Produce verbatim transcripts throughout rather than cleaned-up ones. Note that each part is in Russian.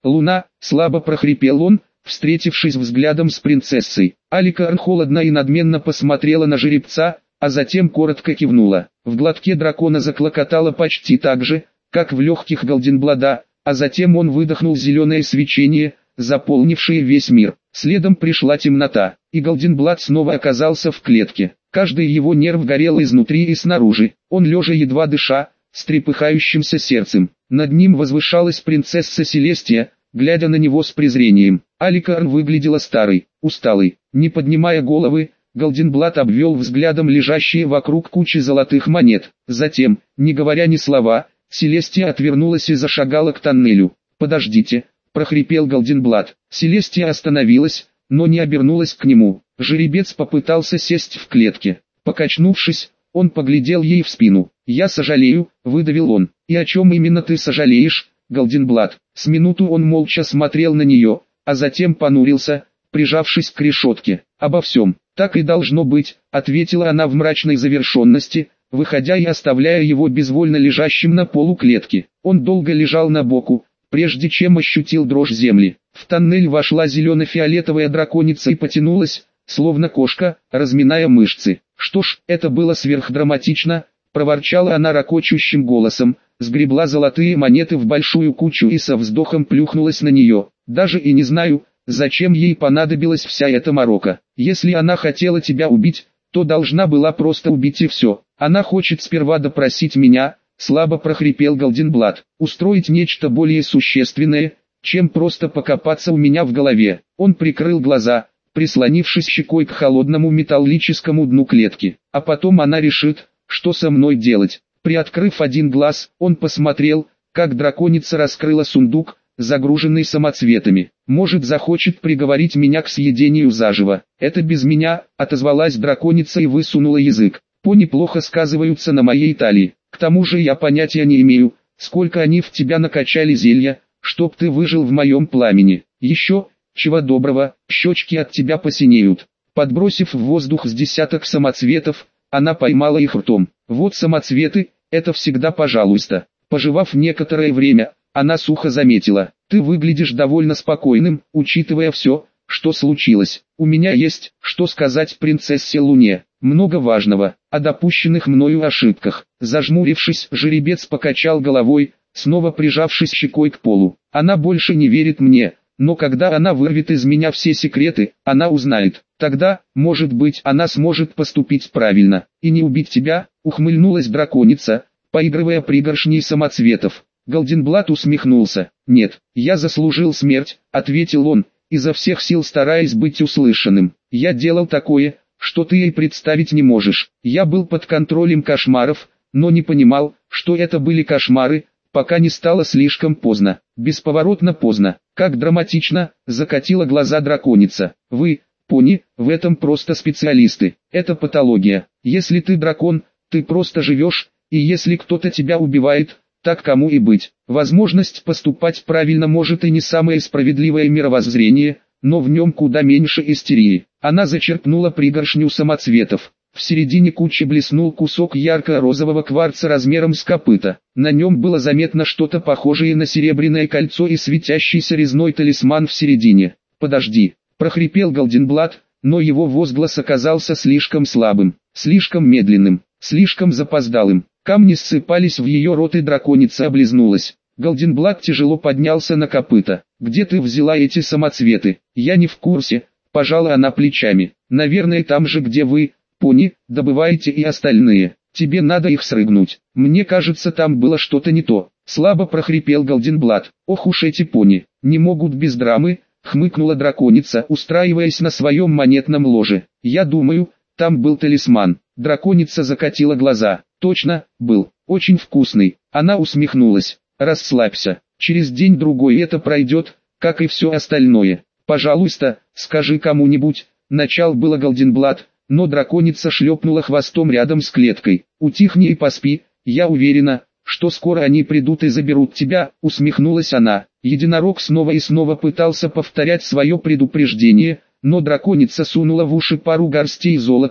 Луна, слабо прохрипел он, встретившись взглядом с принцессой. Аликар холодно и надменно посмотрела на жеребца, а затем коротко кивнула. В глотке дракона заклокотало почти так же, как в легких Голденблада, а затем он выдохнул зеленое свечение, заполнившее весь мир. Следом пришла темнота, и Голденблад снова оказался в клетке. Каждый его нерв горел изнутри и снаружи. Он лежа едва дыша, с трепыхающимся сердцем. Над ним возвышалась принцесса Селестия, глядя на него с презрением. Аликар выглядела старой, усталой. Не поднимая головы, Голденблад обвел взглядом лежащие вокруг кучи золотых монет. Затем, не говоря ни слова, Селестия отвернулась и зашагала к тоннелю. «Подождите», — прохрипел Голденблад. Селестия остановилась, но не обернулась к нему. Жеребец попытался сесть в клетке. Покачнувшись, он поглядел ей в спину. «Я сожалею», — выдавил он. «И о чем именно ты сожалеешь, Голденблад?» С минуту он молча смотрел на нее, а затем понурился, прижавшись к решетке. «Обо всем. Так и должно быть», — ответила она в мрачной завершенности, выходя и оставляя его безвольно лежащим на полу клетки. Он долго лежал на боку, прежде чем ощутил дрожь земли. В тоннель вошла зелено-фиолетовая драконица и потянулась, словно кошка, разминая мышцы. «Что ж, это было сверхдраматично», — проворчала она ракочущим голосом, сгребла золотые монеты в большую кучу и со вздохом плюхнулась на нее. «Даже и не знаю, зачем ей понадобилась вся эта морока. Если она хотела тебя убить, то должна была просто убить и все. Она хочет сперва допросить меня», — слабо прохрипел Голденблад, «устроить нечто более существенное, чем просто покопаться у меня в голове». Он прикрыл глаза, прислонившись щекой к холодному металлическому дну клетки. «А потом она решит, что со мной делать». Приоткрыв один глаз, он посмотрел, как драконица раскрыла сундук, загруженный самоцветами. «Может, захочет приговорить меня к съедению заживо. Это без меня», — отозвалась драконица и высунула язык. «Пони плохо сказываются на моей талии. К тому же я понятия не имею, сколько они в тебя накачали зелья, чтоб ты выжил в моем пламени. Еще, чего доброго, щечки от тебя посинеют». Подбросив в воздух с десяток самоцветов, она поймала их ртом. «Вот самоцветы, это всегда пожалуйста». Пожевав некоторое время, она сухо заметила: «Ты выглядишь довольно спокойным, учитывая все, что случилось. У меня есть, что сказать принцессе Луне. Много важного, о допущенных мною ошибках». Зажмурившись, жеребец покачал головой, снова прижавшись щекой к полу. «Она больше не верит мне, но когда она вырвет из меня все секреты, она узнает. Тогда, может быть, она сможет поступить правильно, и не убить тебя», — ухмыльнулась драконица, поигрывая пригоршней самоцветов. Голденблад усмехнулся. «Нет, я заслужил смерть», — ответил он, изо всех сил стараясь быть услышанным. «Я делал такое, что ты и представить не можешь. Я был под контролем кошмаров, но не понимал, что это были кошмары, пока не стало слишком поздно. Бесповоротно поздно». «Как драматично», — закатила глаза драконица. «Вы, пони, в этом просто специалисты. Это патология. Если ты дракон, ты просто живешь, и если кто-то тебя убивает, так кому и быть. Возможность поступать правильно может и не самое справедливое мировоззрение, но в нем куда меньше истерии». Она зачерпнула пригоршню самоцветов. В середине кучи блеснул кусок ярко-розового кварца размером с копыта. На нем было заметно что-то похожее на серебряное кольцо и светящийся резной талисман в середине. «Подожди», — прохрипел Голденблад, но его возглас оказался слишком слабым, слишком медленным, слишком запоздалым. Камни ссыпались в ее рот, и драконица облизнулась. Голденблад тяжело поднялся на копыта. «Где ты взяла эти самоцветы?» «Я не в курсе», — пожала она плечами. «Наверное, там же, где вы, пони, добываете и остальные. Тебе надо их срыгнуть. Мне кажется, там было что-то не то». Слабо прохрипел Голденблад. «Ох уж эти пони, не могут без драмы», — хмыкнула драконица, устраиваясь на своем монетном ложе. «Я думаю, там был талисман». Драконица закатила глаза. «Точно, был. Очень вкусный». Она усмехнулась. «Расслабься. Через день-другой это пройдет, как и все остальное. Пожалуйста, скажи кому-нибудь». Начал было Голденблад, но драконица шлепнула хвостом рядом с клеткой. «Утихни и поспи, я уверена, что скоро они придут и заберут тебя», — усмехнулась она. Единорог снова и снова пытался повторять свое предупреждение, но драконица сунула в уши пару горстей золота,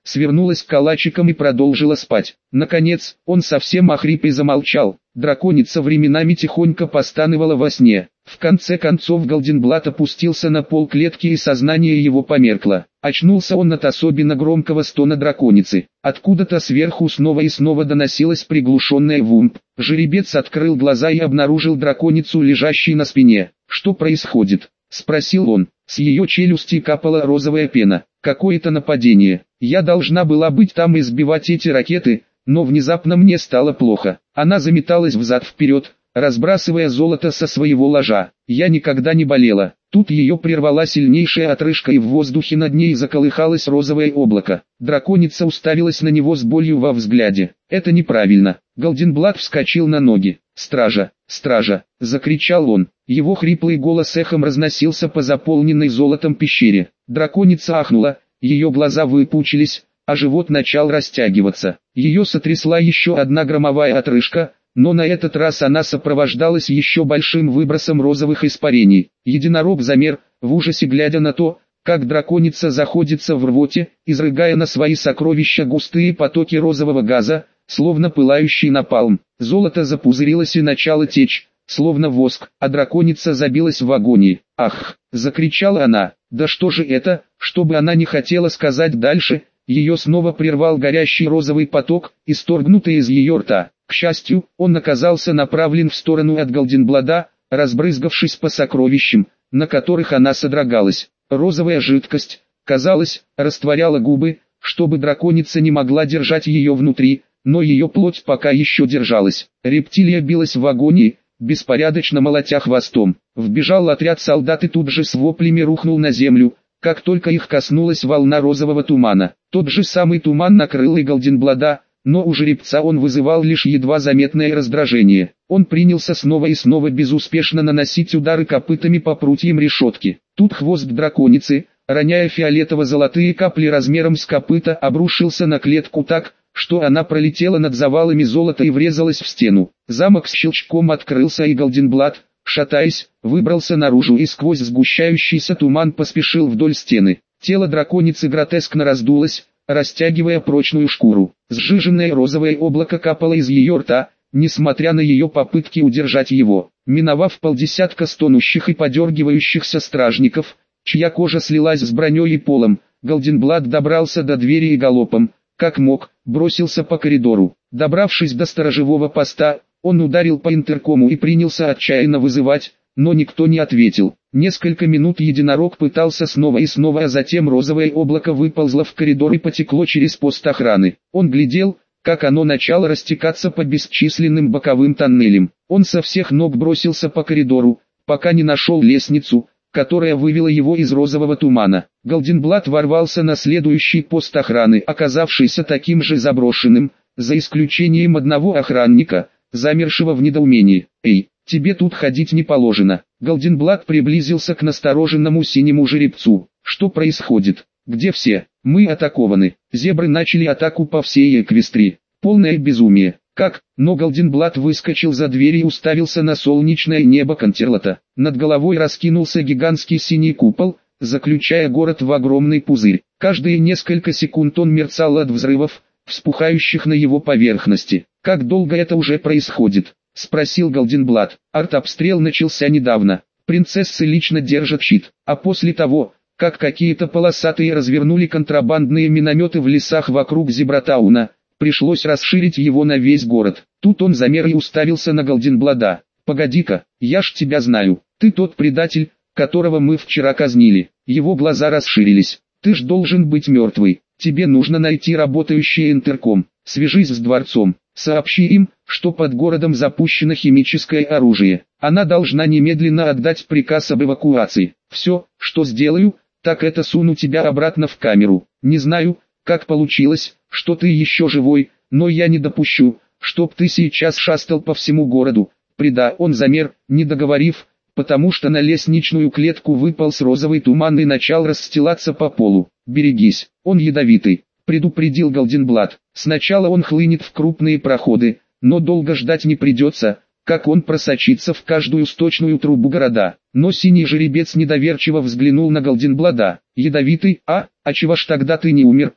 свернулась калачиком и продолжила спать. Наконец, он совсем охрип и замолчал. Драконица временами тихонько постанывала во сне. В конце концов Голденблат опустился на пол клетки и сознание его померкло. Очнулся он от особенно громкого стона драконицы. Откуда-то сверху снова и снова доносилось приглушенное вумп. Жеребец открыл глаза и обнаружил драконицу, лежащей на спине. «Что происходит?» — спросил он. С ее челюсти капала розовая пена. «Какое-то нападение. Я должна была быть там и сбивать эти ракеты, но внезапно мне стало плохо». Она заметалась взад-вперед, разбрасывая золото со своего ложа. «Я никогда не болела». Тут ее прервала сильнейшая отрыжка, и в воздухе над ней заколыхалось розовое облако. Драконица уставилась на него с болью во взгляде. «Это неправильно». Голденблат вскочил на ноги. «Стража! Стража!» — закричал он. Его хриплый голос эхом разносился по заполненной золотом пещере. Драконица ахнула, ее глаза выпучились, а живот начал растягиваться. Ее сотрясла еще одна громовая отрыжка, но на этот раз она сопровождалась еще большим выбросом розовых испарений. Единорог замер, в ужасе глядя на то, как драконица заходится в рвоте, изрыгая на свои сокровища густые потоки розового газа, словно пылающий напалм. Золото запузырилось и начало течь, словно воск, а драконица забилась в агонии. «Ах!» — закричала она. «Да что же это?» Что бы она не хотела сказать дальше, ее снова прервал горящий розовый поток, исторгнутый из ее рта. К счастью, он оказался направлен в сторону от Голденблада, разбрызгавшись по сокровищам, на которых она содрогалась. Розовая жидкость, казалось, растворяла губы, чтобы драконица не могла держать ее внутри, но ее плоть пока еще держалась. Рептилия билась в агонии, беспорядочно молотя хвостом. Вбежал отряд солдат и тут же с воплями рухнул на землю, как только их коснулась волна розового тумана. Тот же самый туман накрыл и Голденблада, но у жеребца он вызывал лишь едва заметное раздражение. Он принялся снова и снова безуспешно наносить удары копытами по прутьям решетки. Тут хвост драконицы, роняя фиолетово-золотые капли размером с копыта, обрушился на клетку так, что она пролетела над завалами золота и врезалась в стену. Замок с щелчком открылся, и Голденблат, шатаясь, выбрался наружу и сквозь сгущающийся туман поспешил вдоль стены. Тело драконицы гротескно раздулось, растягивая прочную шкуру. Сжиженное розовое облако капало из ее рта, несмотря на ее попытки удержать его. Миновав полдесятка стонущих и подергивающихся стражников, чья кожа слилась с броней и полом, Голденблат добрался до двери и галопом, как мог, бросился по коридору. Добравшись до сторожевого поста, он ударил по интеркому и принялся отчаянно вызывать, но никто не ответил. Несколько минут единорог пытался снова и снова, а затем розовое облако выползло в коридор и потекло через пост охраны. Он глядел, как оно начало растекаться по бесчисленным боковым тоннелям. Он со всех ног бросился по коридору, пока не нашел лестницу, которая вывела его из розового тумана. Голденблат ворвался на следующий пост охраны, оказавшийся таким же заброшенным, за исключением одного охранника, замершего в недоумении. «Эй, тебе тут ходить не положено». Голденблат приблизился к настороженному синему жеребцу. «Что происходит? Где все? Мы атакованы». Зебры начали атаку по всей Эквестрии. Полное безумие. Как? Но Голденблат выскочил за дверь и уставился на солнечное небо Контерлота. Над головой раскинулся гигантский синий купол, заключая город в огромный пузырь. Каждые несколько секунд он мерцал от взрывов, вспухающих на его поверхности. «Как долго это уже происходит?» — спросил Голденблат. «Артобстрел начался недавно. Принцессы лично держат щит. А после того, как какие-то полосатые развернули контрабандные минометы в лесах вокруг Зебратауна, пришлось расширить его на весь город». Тут он замер и уставился на Голденблада. «Погоди-ка, я ж тебя знаю. Ты тот предатель, которого мы вчера казнили». Его глаза расширились. «Ты ж должен быть мертвый. Тебе нужно найти работающий интерком. Свяжись с дворцом. Сообщи им, что под городом запущено химическое оружие. Она должна немедленно отдать приказ об эвакуации. Все, что сделаю, так это суну тебя обратно в камеру. Не знаю, как получилось, что ты еще живой, но я не допущу, чтоб ты сейчас шастал по всему городу». Преда он замер, не договорив, потому что на лестничную клетку выполз розовый туман и начал расстилаться по полу. «Берегись, он ядовитый», — предупредил Голденблат. «Сначала он хлынет в крупные проходы, но долго ждать не придется, как он просочится в каждую сточную трубу города». Но синий жеребец недоверчиво взглянул на Голденблада. «Ядовитый? А? А чего ж тогда ты не умер? А?»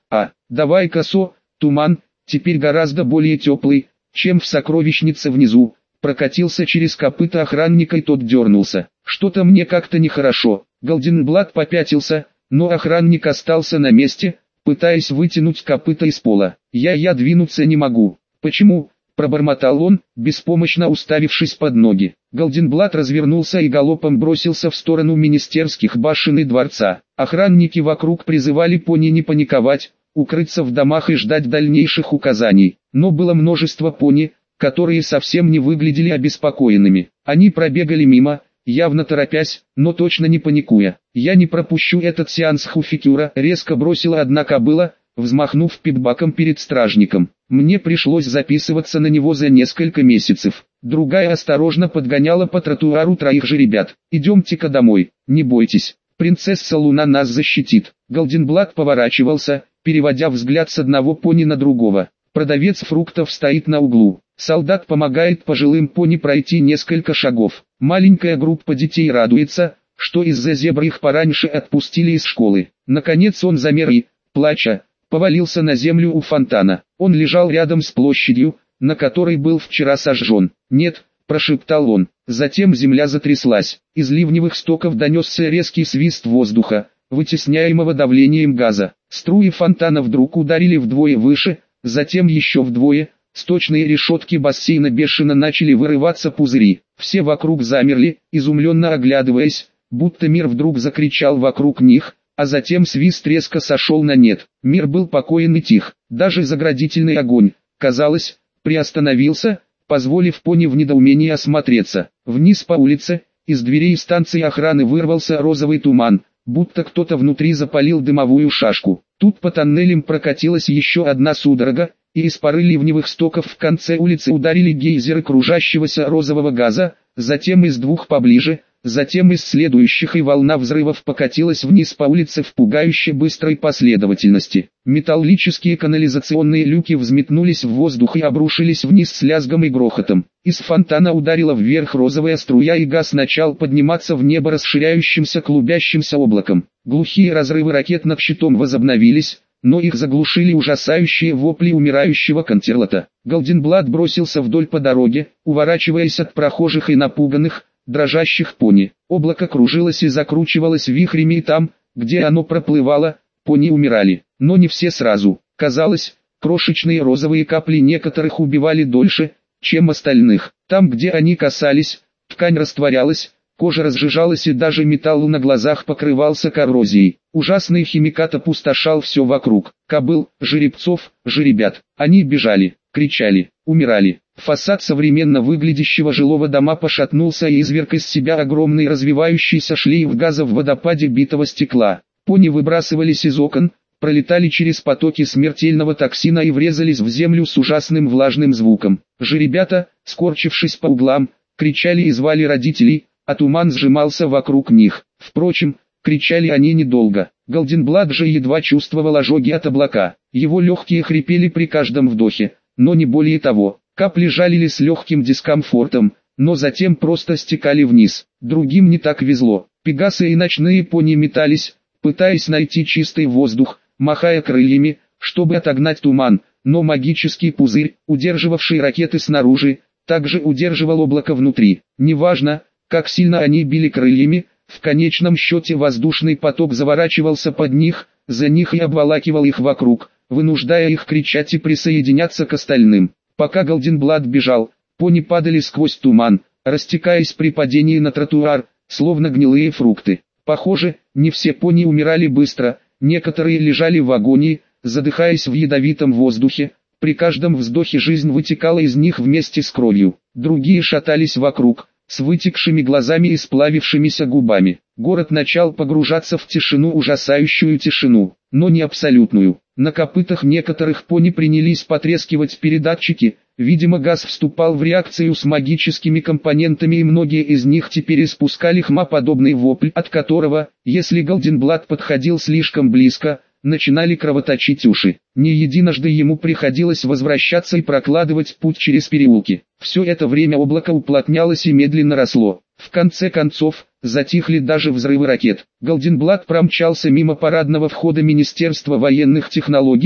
Давай косо, туман, теперь гораздо более теплый, чем в сокровищнице внизу. Прокатился через копыта охранника и тот дернулся. Что-то мне как-то нехорошо. Голденблат попятился, но охранник остался на месте, пытаясь вытянуть копыта из пола. Я я двинуться не могу. Почему? Пробормотал он, беспомощно уставившись под ноги. Голденблат развернулся и галопом бросился в сторону министерских башен и дворца. Охранники вокруг призывали пони не паниковать, укрыться в домах и ждать дальнейших указаний. Но было множество пони, которые совсем не выглядели обеспокоенными. Они пробегали мимо, явно торопясь, но точно не паникуя. «Я не пропущу этот сеанс хуфикюра», — резко бросила одна кобыла, взмахнув пипбаком перед стражником. Мне пришлось записываться на него за несколько месяцев. Другая осторожно подгоняла по тротуару троих же ребят. «Идемте-ка домой, не бойтесь, принцесса Луна нас защитит». Голденблат поворачивался, переводя взгляд с одного пони на другого. Продавец фруктов стоит на углу. Солдат помогает пожилым пони пройти несколько шагов. Маленькая группа детей радуется, что из-за зебр их пораньше отпустили из школы. Наконец он замер и, плача, повалился на землю у фонтана. Он лежал рядом с площадью, на которой был вчера сожжен. «Нет», – прошептал он. Затем земля затряслась. Из ливневых стоков донесся резкий свист воздуха, вытесняемого давлением газа. Струи фонтана вдруг ударили вдвое выше, затем еще вдвое. Сточные решетки бассейна бешено начали вырываться пузыри. Все вокруг замерли, изумленно оглядываясь, будто мир вдруг закричал вокруг них, а затем свист резко сошел на нет. Мир был покоен и тих. Даже заградительный огонь, казалось, приостановился, позволив пони в недоумении осмотреться. Вниз по улице, из дверей станции охраны вырвался розовый туман, будто кто-то внутри запалил дымовую шашку. Тут по тоннелям прокатилась еще одна судорога, и из пары ливневых стоков в конце улицы ударили гейзеры кружащегося розового газа, затем из двух поближе, затем из следующих, и волна взрывов покатилась вниз по улице в пугающе быстрой последовательности. Металлические канализационные люки взметнулись в воздух и обрушились вниз с лязгом и грохотом. Из фонтана ударила вверх розовая струя, и газ начал подниматься в небо расширяющимся клубящимся облаком. Глухие разрывы ракетных щитом возобновились, но их заглушили ужасающие вопли умирающего Контерлота. Голденблат бросился вдоль по дороге, уворачиваясь от прохожих и напуганных, дрожащих пони. Облако кружилось и закручивалось вихрями, и там, где оно проплывало, пони умирали. Но не все сразу. Казалось, крошечные розовые капли некоторых убивали дольше, чем остальных. Там, где они касались, ткань растворялась, кожа разжижалась, и даже металл на глазах покрывался коррозией. Ужасный химикат опустошал все вокруг. Кобыл, жеребцов, жеребят. Они бежали, кричали, умирали. Фасад современно выглядящего жилого дома пошатнулся и изверг из себя огромный развивающийся шлейф газа в водопаде битого стекла. Пони выбрасывались из окон, пролетали через потоки смертельного токсина и врезались в землю с ужасным влажным звуком. Жеребята, скорчившись по углам, кричали и звали родителей, а туман сжимался вокруг них. Впрочем, кричали они недолго. Голденблат же едва чувствовал ожоги от облака. Его легкие хрипели при каждом вдохе, но не более того. Капли жалили с легким дискомфортом, но затем просто стекали вниз. Другим не так везло. Пегасы и ночные пони метались, пытаясь найти чистый воздух, махая крыльями, чтобы отогнать туман, но магический пузырь, удерживавший ракеты снаружи, также удерживал облако внутри. Неважно, как сильно они били крыльями, в конечном счете воздушный поток заворачивался под них, за них и обволакивал их вокруг, вынуждая их кричать и присоединяться к остальным. Пока Голденблат бежал, пони падали сквозь туман, растекаясь при падении на тротуар, словно гнилые фрукты. Похоже, не все пони умирали быстро, некоторые лежали в агонии, задыхаясь в ядовитом воздухе, при каждом вздохе жизнь вытекала из них вместе с кровью. Другие шатались вокруг, с вытекшими глазами и сплавившимися губами. Город начал погружаться в тишину, ужасающую тишину, но не абсолютную. На копытах некоторых пони принялись потрескивать передатчики, видимо газ вступал в реакцию с магическими компонентами, и многие из них теперь испускали хмаподобный вопль, от которого, если Голденблат подходил слишком близко, начинали кровоточить уши. Не единожды ему приходилось возвращаться и прокладывать путь через переулки. Все это время облако уплотнялось и медленно росло. В конце концов, затихли даже взрывы ракет. Голденблат промчался мимо парадного входа Министерства военных технологий,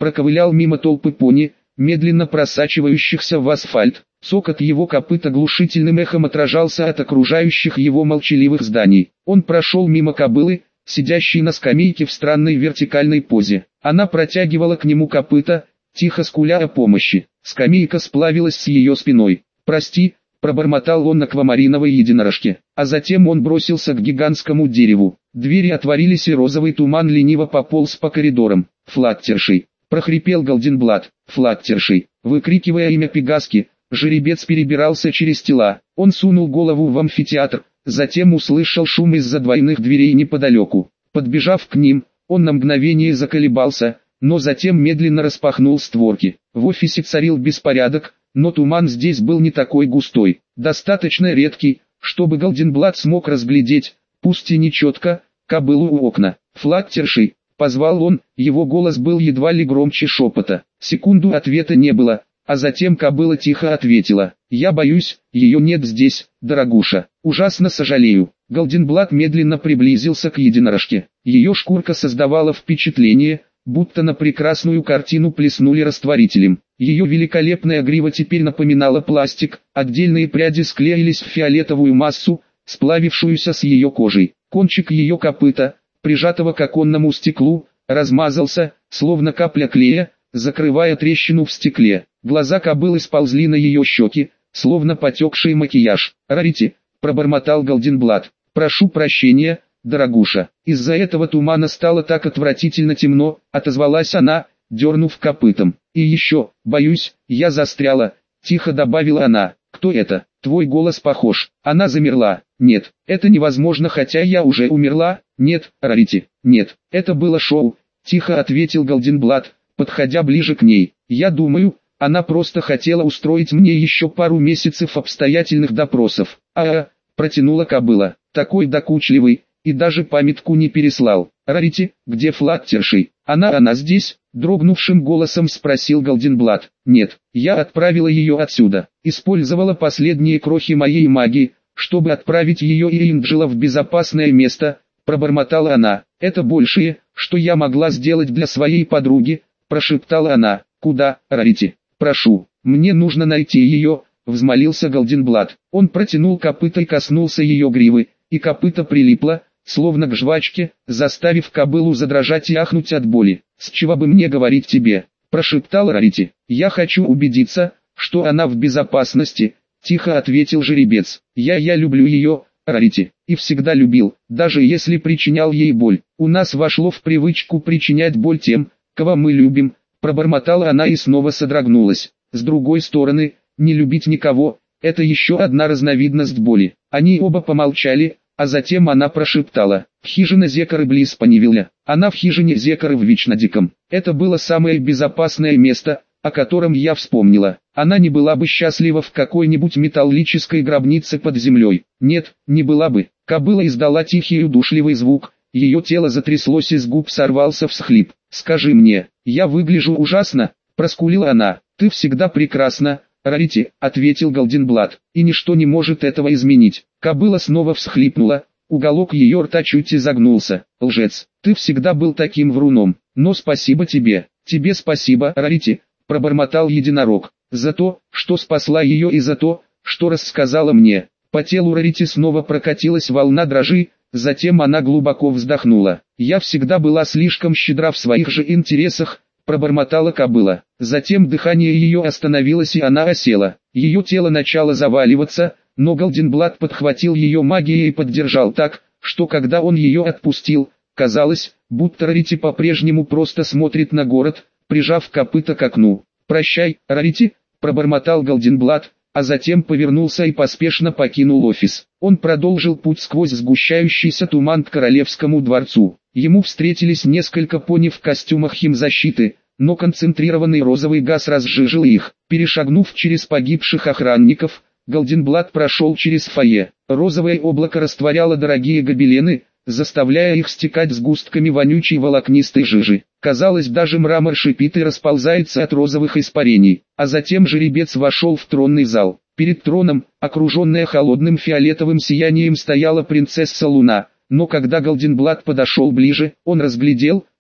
проковылял мимо толпы пони, медленно просачивающихся в асфальт. Цокот его копыт оглушительным эхом отражался от окружающих его молчаливых зданий. Он прошел мимо кобылы, сидящей на скамейке в странной вертикальной позе. Она протягивала к нему копыта, тихо скуля о помощи. Скамейка сплавилась с ее спиной. «Прости», — пробормотал он аквамариновой единорожке, а затем он бросился к гигантскому дереву. Двери отворились, и розовый туман лениво пополз по коридорам. «Флаттершей!» — прохрипел Голденблат. «Флаттершей!» Выкрикивая имя Пегаски, жеребец перебирался через тела. Он сунул голову в амфитеатр, затем услышал шум из-за двойных дверей неподалеку. Подбежав к ним, он на мгновение заколебался, но затем медленно распахнул створки. В офисе царил беспорядок, но туман здесь был не такой густой, достаточно редкий, чтобы Голденблат смог разглядеть, пусть и не четко, кобылу у окна. «Флаттершей!» — позвал он, его голос был едва ли громче шепота. Секунду ответа не было, а затем кобыла тихо ответила: «Я боюсь, ее нет здесь, дорогуша. Ужасно сожалею». Голденблат медленно приблизился к единорожке. Ее шкурка создавала впечатление, будто на прекрасную картину плеснули растворителем. Ее великолепная грива теперь напоминала пластик, отдельные пряди склеились в фиолетовую массу, сплавившуюся с ее кожей. Кончик ее копыта, прижатого к оконному стеклу, размазался, словно капля клея, закрывая трещину в стекле. Глаза кобылы сползли на ее щеки, словно потекший макияж. «Рарити», — пробормотал Голденблат, — «прошу прощения, дорогуша». «Из-за этого тумана стало так отвратительно темно», — отозвалась она, дернув копытом. «И еще, боюсь, я застряла», — тихо добавила она. «Кто это? Твой голос похож». Она замерла. «Нет, это невозможно, хотя я уже умерла». «Нет, Рарити, нет, это было шоу», — тихо ответил Голденблат, подходя ближе к ней. «Я думаю, она просто хотела устроить мне еще пару месяцев обстоятельных допросов». «А-а», — протянула кобыла, — «такой докучливый, и даже памятку не переслал». «Рарити, где Флаттершей?» «Она, она здесь?» — дрогнувшим голосом спросил Голденблат. «Нет, я отправила ее отсюда, использовала последние крохи моей магии, чтобы отправить ее и Энджела в безопасное место», — пробормотала она. «Это большее, что я могла сделать для своей подруги», — прошептала она. «Куда, Рарити? Прошу, мне нужно найти ее», — взмолился Голденблат. Он протянул копыто и коснулся ее гривы, и копыто прилипло, словно к жвачке, заставив кобылу задрожать и ахнуть от боли. «С чего бы мне говорить тебе?» — прошептал Рарити. «Я хочу убедиться, что она в безопасности», — тихо ответил жеребец. «Я, я люблю ее, Рарити, и всегда любил, даже если причинял ей боль. У нас вошло в привычку причинять боль тем, кого мы любим», — пробормотала она и снова содрогнулась. «С другой стороны, не любить никого — это еще одна разновидность боли». Они оба помолчали, а затем она прошептала: «Хижина Зекары близ Панивилля». Она в хижине Зекары в Вечнодиком. Это было самое безопасное место, о котором я вспомнила. Она не была бы счастлива в какой-нибудь металлической гробнице под землей. Нет, не была бы. Кобыла издала тихий и удушливый звук, ее тело затряслось и с губ сорвался всхлип. «Скажи мне, я выгляжу ужасно?» — проскулила она. «Ты всегда прекрасна, Рарити», — ответил Голденблат, — «и ничто не может этого изменить». Кобыла снова всхлипнула, уголок ее рта чуть изогнулся. «Лжец, ты всегда был таким вруном, но спасибо тебе». «Тебе спасибо, Рарити», — пробормотал единорог, — «за то, что спасла ее, и за то, что рассказала мне». По телу Рарити снова прокатилась волна дрожи, затем она глубоко вздохнула. «Я всегда была слишком щедра в своих же интересах», — пробормотала кобыла. Затем дыхание ее остановилось и она осела. Ее тело начало заваливаться, но Голденблат подхватил ее магией и поддержал так, что когда он ее отпустил, казалось, будто Рарити по-прежнему просто смотрит на город, прижав копыта к окну. «Прощай, Рарити», — пробормотал Голденблат, а затем повернулся и поспешно покинул офис. Он продолжил путь сквозь сгущающийся туман к Королевскому дворцу. Ему встретились несколько пони в костюмах химзащиты, но концентрированный розовый газ разжижил их. Перешагнув через погибших охранников, Голденблат прошел через фойе. Розовое облако растворяло дорогие гобелены, заставляя их стекать сгустками вонючей волокнистой жижи. Казалось, даже мрамор шипит и расползается от розовых испарений. А затем жеребец вошел в тронный зал. Перед троном, окруженная холодным фиолетовым сиянием, стояла принцесса Луна. Но когда Голденблат подошел ближе, он разглядел,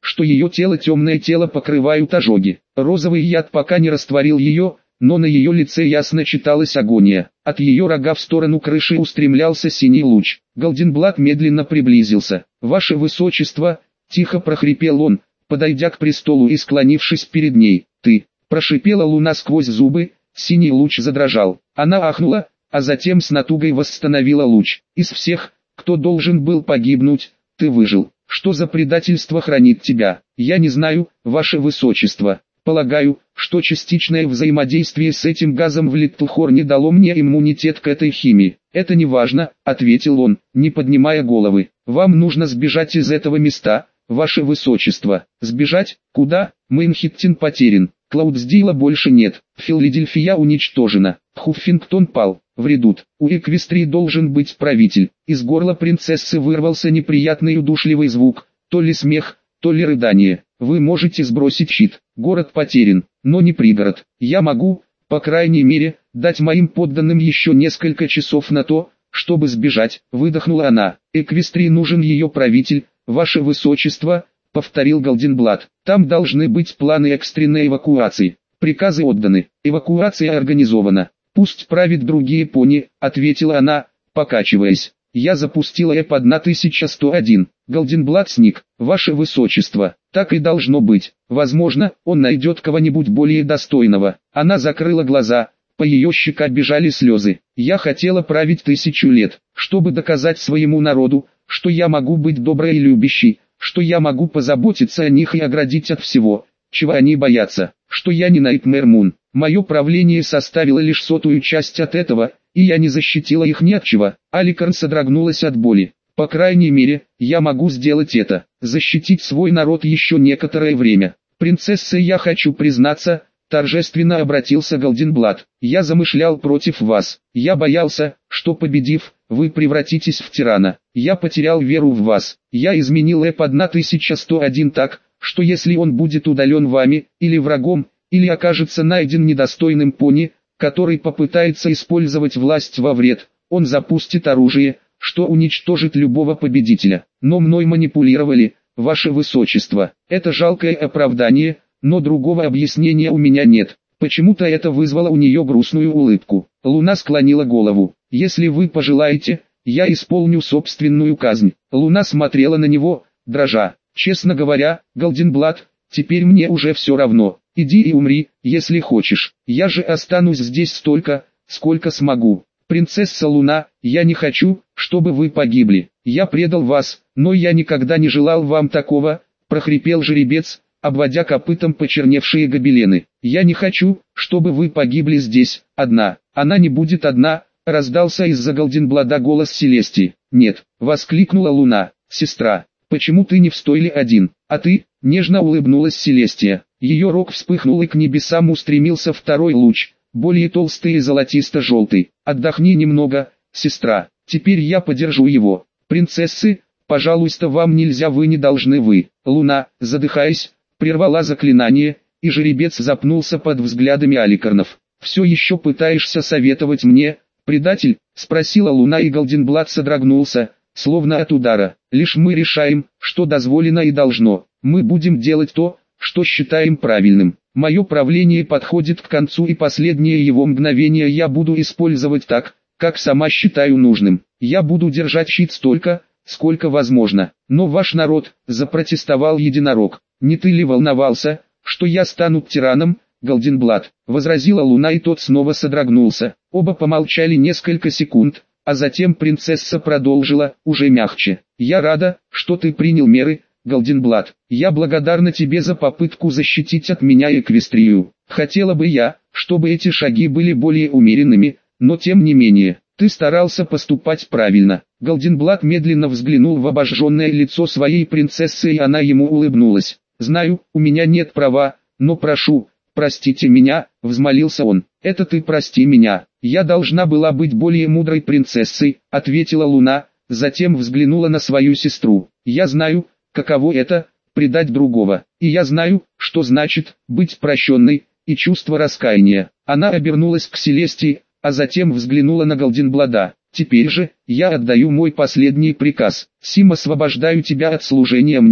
что ее тело темное тело покрывают ожоги. Розовый яд пока не растворил ее, но на ее лице ясно читалась агония. От ее рога в сторону крыши устремлялся синий луч. Голденблат медленно приблизился. «Ваше Высочество!» — тихо прохрипел он, подойдя к престолу и склонившись перед ней. «Ты!» — прошипела Луна сквозь зубы, синий луч задрожал. Она ахнула, а затем с натугой восстановила луч. «Из всех, кто должен был погибнуть, ты выжил. Что за предательство хранит тебя? Я не знаю, Ваше Высочество. Полагаю, что частичное взаимодействие с этим газом в Литтлхорне дало мне иммунитет к этой химии. Это не важно», — ответил он, не поднимая головы. «Вам нужно сбежать из этого места, Ваше Высочество». «Сбежать? Куда? Мейнхиттин потерян. Клаудсдейла больше нет. Филадельфия уничтожена. Хуффингтон пал. В редут. У Эквестрии должен быть правитель». Из горла принцессы вырвался неприятный удушливый звук, то ли смех, то ли рыдание. «Вы можете сбросить щит. Город потерян, но не пригород. Я могу, по крайней мере, дать моим подданным еще несколько часов на то, чтобы сбежать», — выдохнула она. «Эквестрии нужен ее правитель, Ваше Высочество», — повторил Голденблат. «Там должны быть планы экстренной эвакуации. Приказы отданы, эвакуация организована. Пусть правит другие пони», — ответила она, покачиваясь. «Я запустила эп тысяча сто один. Голденблат сник. Ваше Высочество, так и должно быть. Возможно, он найдет кого-нибудь более достойного». Она закрыла глаза, по ее щекам бежали слезы. «Я хотела править тысячу лет, чтобы доказать своему народу, что я могу быть доброй и любящей, что я могу позаботиться о них и оградить от всего, чего они боятся, что я не Найтмэр Мун. Мое правление составило лишь сотую часть от этого, и я не защитила их ни от чего». Аликарн содрогнулась от боли. «По крайней мере, я могу сделать это, защитить свой народ еще некоторое время. Принцесса, я хочу признаться», — торжественно обратился Голденблат. «Я замышлял против вас. Я боялся, что победив, вы превратитесь в тирана. Я потерял веру в вас. Я изменил эп тысяча сто один так, что если он будет удален вами, или врагом, или окажется найден недостойным пони, который попытается использовать власть во вред, он запустит оружие, что уничтожит любого победителя. Но мной манипулировали, Ваше Высочество. Это жалкое оправдание, но другого объяснения у меня нет». Почему-то это вызвало у нее грустную улыбку. Луна склонила голову. «Если вы пожелаете, я исполню собственную казнь». Луна смотрела на него, дрожа. «Честно говоря, Голденблат, теперь мне уже все равно. Иди и умри, если хочешь. Я же останусь здесь столько, сколько смогу. Принцесса Луна, я не хочу, чтобы вы погибли. Я предал вас, но я никогда не желал вам такого», — прохрипел жеребец, обводя копытом почерневшие гобелены. «Я не хочу, чтобы вы погибли здесь, одна». «Она не будет одна», — раздался из-за Голденблада голос Селестии. «Нет», — воскликнула Луна. «Сестра, почему ты не в стойле один, а ты?» — нежно улыбнулась Селестия. Ее рог вспыхнул, и к небесам устремился второй луч, более толстый и золотисто-желтый. «Отдохни немного, сестра, теперь я подержу его. Принцессы, пожалуйста, вам нельзя, вы не должны вы». Луна, задыхаясь, прервала заклинание, и жеребец запнулся под взглядами Аликарнов. «Все еще пытаешься советовать мне, предатель?» — спросила Луна, и Голденблат содрогнулся, словно от удара. «Лишь мы решаем, что дозволено и должно. Мы будем делать то, что считаем правильным. Мое правление подходит к концу, и последние его мгновения я буду использовать так, как сама считаю нужным. Я буду держать щит столько, сколько возможно. Но ваш народ», — запротестовал единорог. «Не ты ли волновался, что я стану тираном, Голденблат?» — возразила Луна, и тот снова содрогнулся. Оба помолчали несколько секунд, а затем принцесса продолжила, уже мягче. «Я рада, что ты принял меры, Голденблат. Я благодарна тебе за попытку защитить от меня Эквестрию. Хотела бы я, чтобы эти шаги были более умеренными, но тем не менее, ты старался поступать правильно». Голденблат медленно взглянул в обожженное лицо своей принцессы, и она ему улыбнулась. «Знаю, у меня нет права, но прошу, простите меня», — взмолился он. «Это ты прости меня. Я должна была быть более мудрой принцессой», — ответила Луна, затем взглянула на свою сестру. «Я знаю, каково это — предать другого, и я знаю, что значит быть прощенной, и чувство раскаяния». Она обернулась к Селестии, а затем взглянула на Голденблада. «Теперь же, я отдаю мой последний приказ. Сим, освобождаю тебя от служения мне.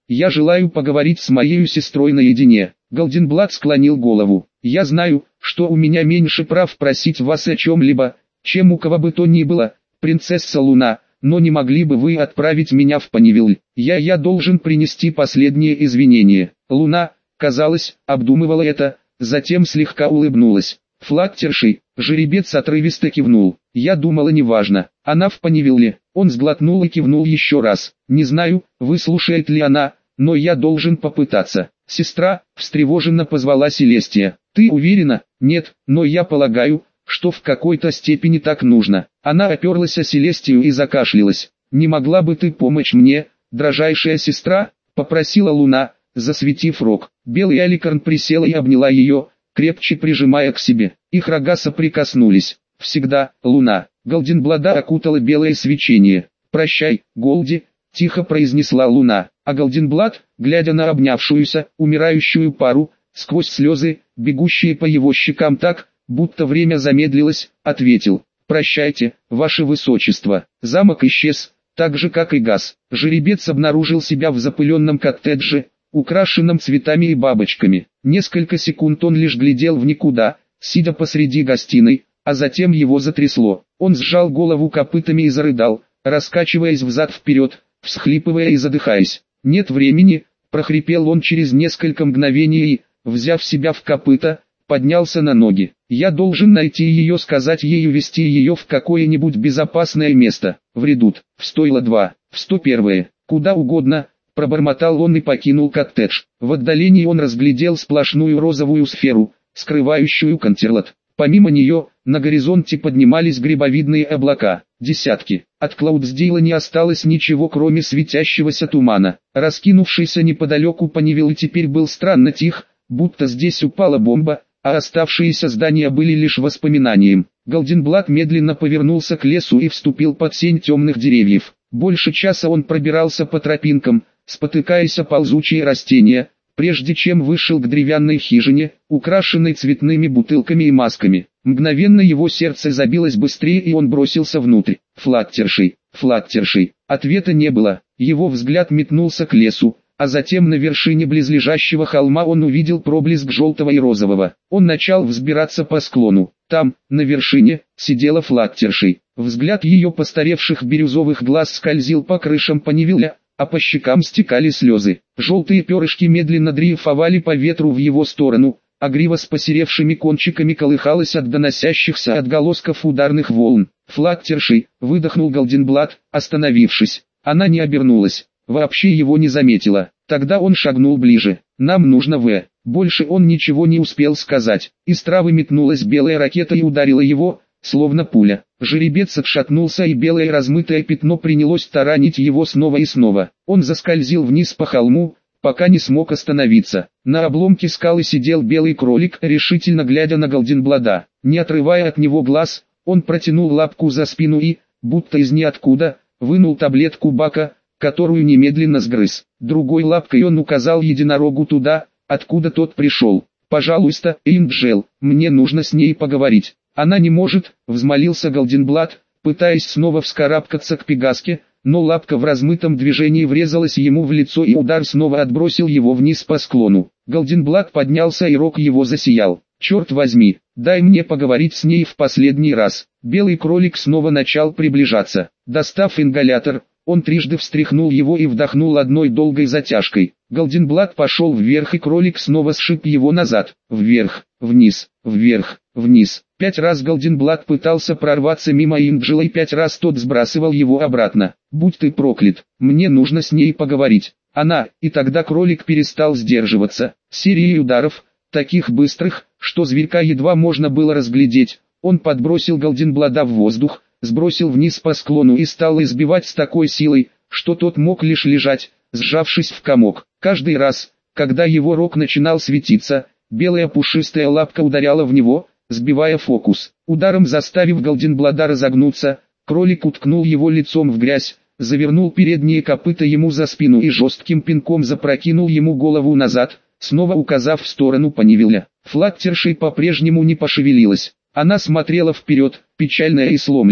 Я желаю поговорить с моей сестрой наедине. Голденблат склонил голову. Я знаю, что у меня меньше прав просить вас о чем-либо, чем у кого бы то ни было, принцесса Луна, но не могли бы вы отправить меня в Панивилль? Я я должен принести последние извинения. Луна, казалось, обдумывала это, затем слегка улыбнулась. Флаттерши, жеребец отрывисто кивнул. Я думала, неважно, она в Панивилле. Он сглотнул и кивнул еще раз. Не знаю, выслушает ли она, но я должен попытаться. Сестра, встревоженно позвала Селестия. Ты уверена? Нет, но я полагаю, что в какой-то степени так нужно. Она оперлась о Селестию и закашлялась. Не могла бы ты помочь мне, дрожайшая сестра? Попросила Луна, засветив рог. Белый Аликарн присела и обняла ее, крепче прижимая к себе. Их рога соприкоснулись. Всегда, Луна. Голденблада окутала белое свечение. «Прощай, Голди», — тихо произнесла Луна, а Голденблад, глядя на обнявшуюся, умирающую пару, сквозь слезы, бегущие по его щекам так, будто время замедлилось, ответил: «Прощайте, ваше высочество». Замок исчез, так же как и газ. Жеребец обнаружил себя в запыленном коттедже, украшенном цветами и бабочками. Несколько секунд он лишь глядел в никуда, сидя посреди гостиной, а затем его затрясло. Он сжал голову копытами и зарыдал, раскачиваясь взад-вперед, всхлипывая и задыхаясь. «Нет времени», — прохрипел он через несколько мгновений и, взяв себя в копыта, поднялся на ноги. «Я должен найти ее, сказать ей увезти ее в какое-нибудь безопасное место. В редут, в стойло два, в сто первое, куда угодно», — пробормотал он и покинул коттедж. В отдалении он разглядел сплошную розовую сферу, скрывающую Контерлот. Помимо нее, на горизонте поднимались грибовидные облака, десятки. От Клаудсдейла не осталось ничего, кроме светящегося тумана. Раскинувшийся неподалеку Панивилл теперь был странно тих, будто здесь упала бомба, а оставшиеся здания были лишь воспоминанием. Голденблат медленно повернулся к лесу и вступил под сень темных деревьев. Больше часа он пробирался по тропинкам, спотыкаясь о ползучие растения, прежде чем вышел к деревянной хижине, украшенной цветными бутылками и масками. Мгновенно его сердце забилось быстрее, и он бросился внутрь. «Флаттерши, Флаттерши». Ответа не было. Его взгляд метнулся к лесу, а затем на вершине близлежащего холма он увидел проблеск желтого и розового. Он начал взбираться по склону. Там, на вершине, сидела Флаттерши. Взгляд ее постаревших бирюзовых глаз скользил по крышам Панивилля, а по щекам стекали слезы. Желтые перышки медленно дрейфовали по ветру в его сторону, а грива с посеревшими кончиками колыхалась от доносящихся отголосков ударных волн. «Флаттерши», — выдохнул Голденблат, остановившись. Она не обернулась, вообще его не заметила. Тогда он шагнул ближе. «Нам нужно в...» Больше он ничего не успел сказать. Из травы метнулась белая ракета и ударила его, словно пуля. Жеребец отшатнулся, и белое размытое пятно принялось таранить его снова и снова. Он заскользил вниз по холму, пока не смог остановиться. На обломке скалы сидел белый кролик, решительно глядя на Голденблада. Не отрывая от него глаз, он протянул лапку за спину и, будто из ниоткуда, вынул таблетку Бака, которую немедленно сгрыз. Другой лапкой он указал единорогу туда, откуда тот пришел. «Пожалуйста, Энджел, мне нужно с ней поговорить». «Она не может», — взмолился Голденблат, пытаясь снова вскарабкаться к Пегаске, но лапка в размытом движении врезалась ему в лицо, и удар снова отбросил его вниз по склону. Голденблат поднялся, и рог его засиял. «Черт возьми, дай мне поговорить с ней в последний раз». Белый кролик снова начал приближаться. Достав ингалятор, он трижды встряхнул его и вдохнул одной долгой затяжкой. Голденблат пошел вверх, и кролик снова сшиб его назад. Вверх, вниз, вверх, вниз. Пять раз Голденблат пытался прорваться мимо Энджела, и пять раз тот сбрасывал его обратно. «Будь ты проклят, мне нужно с ней поговорить». Она, и тогда кролик перестал сдерживаться. Серией ударов, таких быстрых, что зверька едва можно было разглядеть, он подбросил Голденблада в воздух, сбросил вниз по склону и стал избивать с такой силой, что тот мог лишь лежать, сжавшись в комок. Каждый раз, когда его рог начинал светиться, белая пушистая лапка ударяла в него, сбивая фокус. Ударом заставив Голденблада разогнуться, кролик уткнул его лицом в грязь, завернул передние копыта ему за спину и жестким пинком запрокинул ему голову назад, снова указав в сторону Панивилля. Флаттерши по-прежнему не пошевелилась. Она смотрела вперед, печальная и сломленная.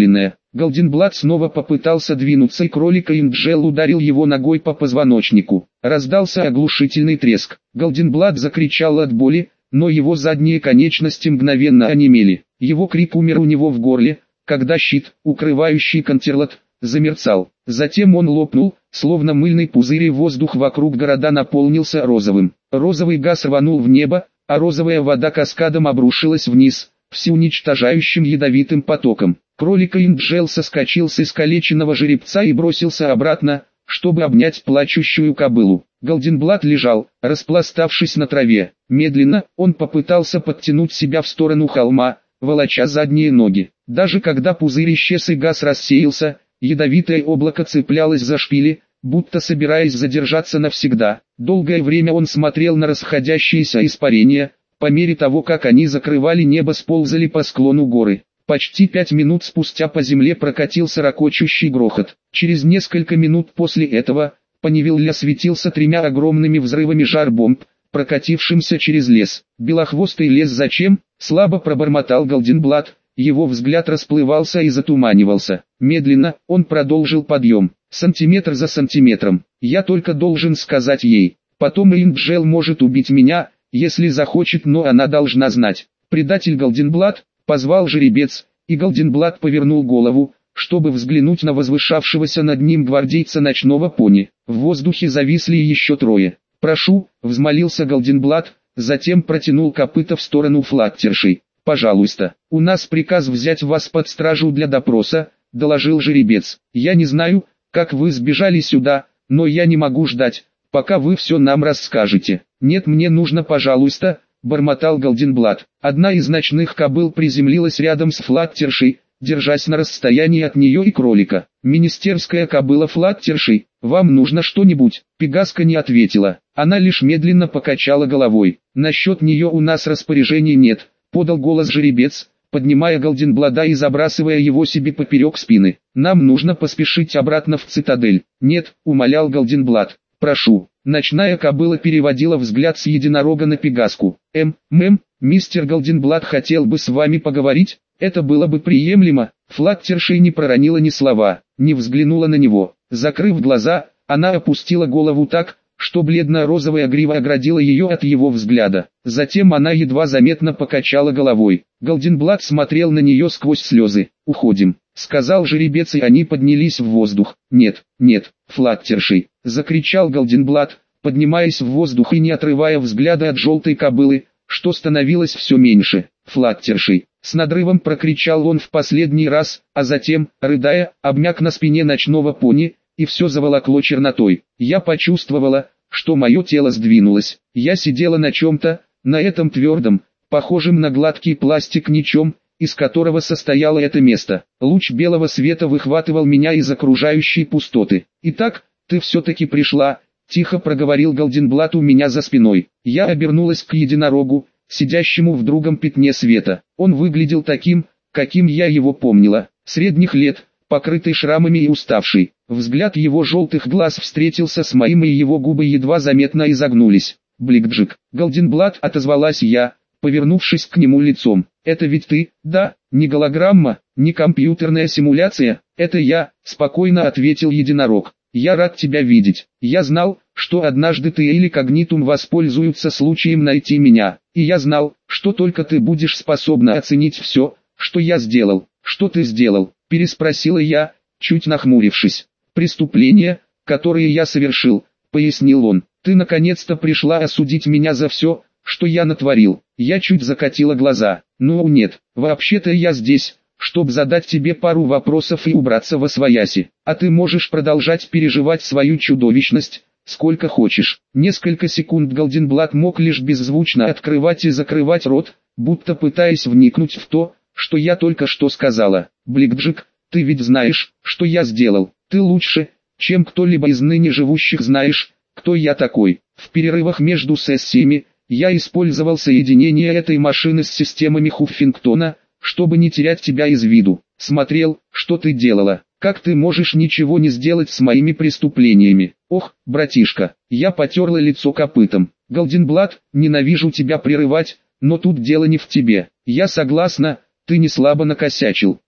Голденблат снова попытался двинуться, и кролика Инджел ударил его ногой по позвоночнику. Раздался оглушительный треск. Голденблат закричал от боли, но его задние конечности мгновенно онемели. Его крик умер у него в горле, когда щит, укрывающий Контерлот, замерцал. Затем он лопнул, словно мыльный пузырь, и воздух вокруг города наполнился розовым. Розовый газ рванул в небо, а розовая вода каскадом обрушилась вниз, всеуничтожающим ядовитым потоком. Кролик Инджел соскочил с искалеченного жеребца и бросился обратно, чтобы обнять плачущую кобылу. Голденблат лежал, распластавшись на траве. Медленно он попытался подтянуть себя в сторону холма, волоча задние ноги. Даже когда пузырь исчез и газ рассеялся, ядовитое облако цеплялось за шпили, будто собираясь задержаться навсегда. Долгое время он смотрел на расходящиеся испарения, по мере того, как они закрывали небо, сползали по склону горы. Почти пять минут спустя по земле прокатился ракочущий грохот. Через несколько минут после этого, Панивилле светился тремя огромными взрывами жар-бомб, прокатившимся через лес. «Белохвостый лес зачем?» — слабо пробормотал Голденблат. Его взгляд расплывался и затуманивался. Медленно он продолжил подъем, сантиметр за сантиметром. «Я только должен сказать ей. Потом Инджел может убить меня, если захочет, но она должна знать». «Предатель Голденблат!» — позвал жеребец, и Голденблат повернул голову, чтобы взглянуть на возвышавшегося над ним гвардейца ночного пони. В воздухе зависли еще трое. «Прошу», — взмолился Голденблат, затем протянул копыта в сторону флаттершей. «Пожалуйста, у нас приказ взять вас под стражу для допроса», — доложил жеребец. «Я не знаю, как вы сбежали сюда, но я не могу ждать, пока вы все нам расскажете». «Нет, мне нужно, пожалуйста», — бормотал Голденблат. Одна из ночных кобыл приземлилась рядом с флаттершей, держась на расстоянии от нее и кролика. «Министерская кобыла флаттершей, вам нужно что-нибудь?» Пегаска не ответила, она лишь медленно покачала головой. «Насчет нее у нас распоряжений нет», — подал голос жеребец, поднимая Голденблада и забрасывая его себе поперек спины. «Нам нужно поспешить обратно в цитадель». «Нет», — умолял Голденблат, — «прошу». Ночная кобыла переводила взгляд с единорога на Пегаску. «Эм, мэм, мистер Голденблат хотел бы с вами поговорить?» Это было бы приемлемо. Флаттершей не проронила ни слова, не взглянула на него. Закрыв глаза, она опустила голову так, что бледно-розовая грива оградила ее от его взгляда. Затем она едва заметно покачала головой. Голденблат смотрел на нее сквозь слезы. «Уходим», — сказал жеребец, и они поднялись в воздух. «Нет, нет, Флаттершей», — закричал Голденблат, поднимаясь в воздух и не отрывая взгляда от желтой кобылы, что становилось все меньше. «Флаттершей», — с надрывом прокричал он в последний раз, а затем, рыдая, обмяк на спине ночного пони, и все заволокло чернотой. Я почувствовала, что мое тело сдвинулось. Я сидела на чем-то, на этом твердом, похожем на гладкий пластик ничем, из которого состояло это место. Луч белого света выхватывал меня из окружающей пустоты. «Итак, ты все-таки пришла», — тихо проговорил Голденблат у меня за спиной. Я обернулась к единорогу, сидящему в другом пятне света. Он выглядел таким, каким я его помнила, средних лет, покрытый шрамами и уставший. Взгляд его желтых глаз встретился с моим, и его губы едва заметно изогнулись. «Бликджик». «Голденблат», — отозвалась я, повернувшись к нему лицом. «Это ведь ты, да? Не голограмма, не компьютерная симуляция, это я», — спокойно ответил единорог. «Я рад тебя видеть. Я знал, что однажды ты или Когнитум воспользуются случаем найти меня, и я знал, что только ты будешь способна оценить все, что я сделал». «Что ты сделал?» — переспросила я, чуть нахмурившись. «Преступления, которые я совершил», — пояснил он. «Ты наконец-то пришла осудить меня за все, что я натворил». Я чуть закатила глаза. «Ну нет, вообще-то я здесь, чтобы задать тебе пару вопросов и убраться восвояси. А ты можешь продолжать переживать свою чудовищность, сколько хочешь». Несколько секунд Голденблат мог лишь беззвучно открывать и закрывать рот, будто пытаясь вникнуть в то, что я только что сказала. «Бликджик, ты ведь знаешь, что я сделал. Ты лучше, чем кто-либо из ныне живущих знаешь, кто я такой». В перерывах между сессиями, я использовал соединение этой машины с системами Хуффингтона, чтобы не терять тебя из виду. Смотрел, что ты делала. Как ты можешь ничего не сделать с моими преступлениями? Ох, братишка, я потерла лицо копытом. Голденблат, ненавижу тебя прерывать, но тут дело не в тебе. Я согласна, ты не слабо накосячил.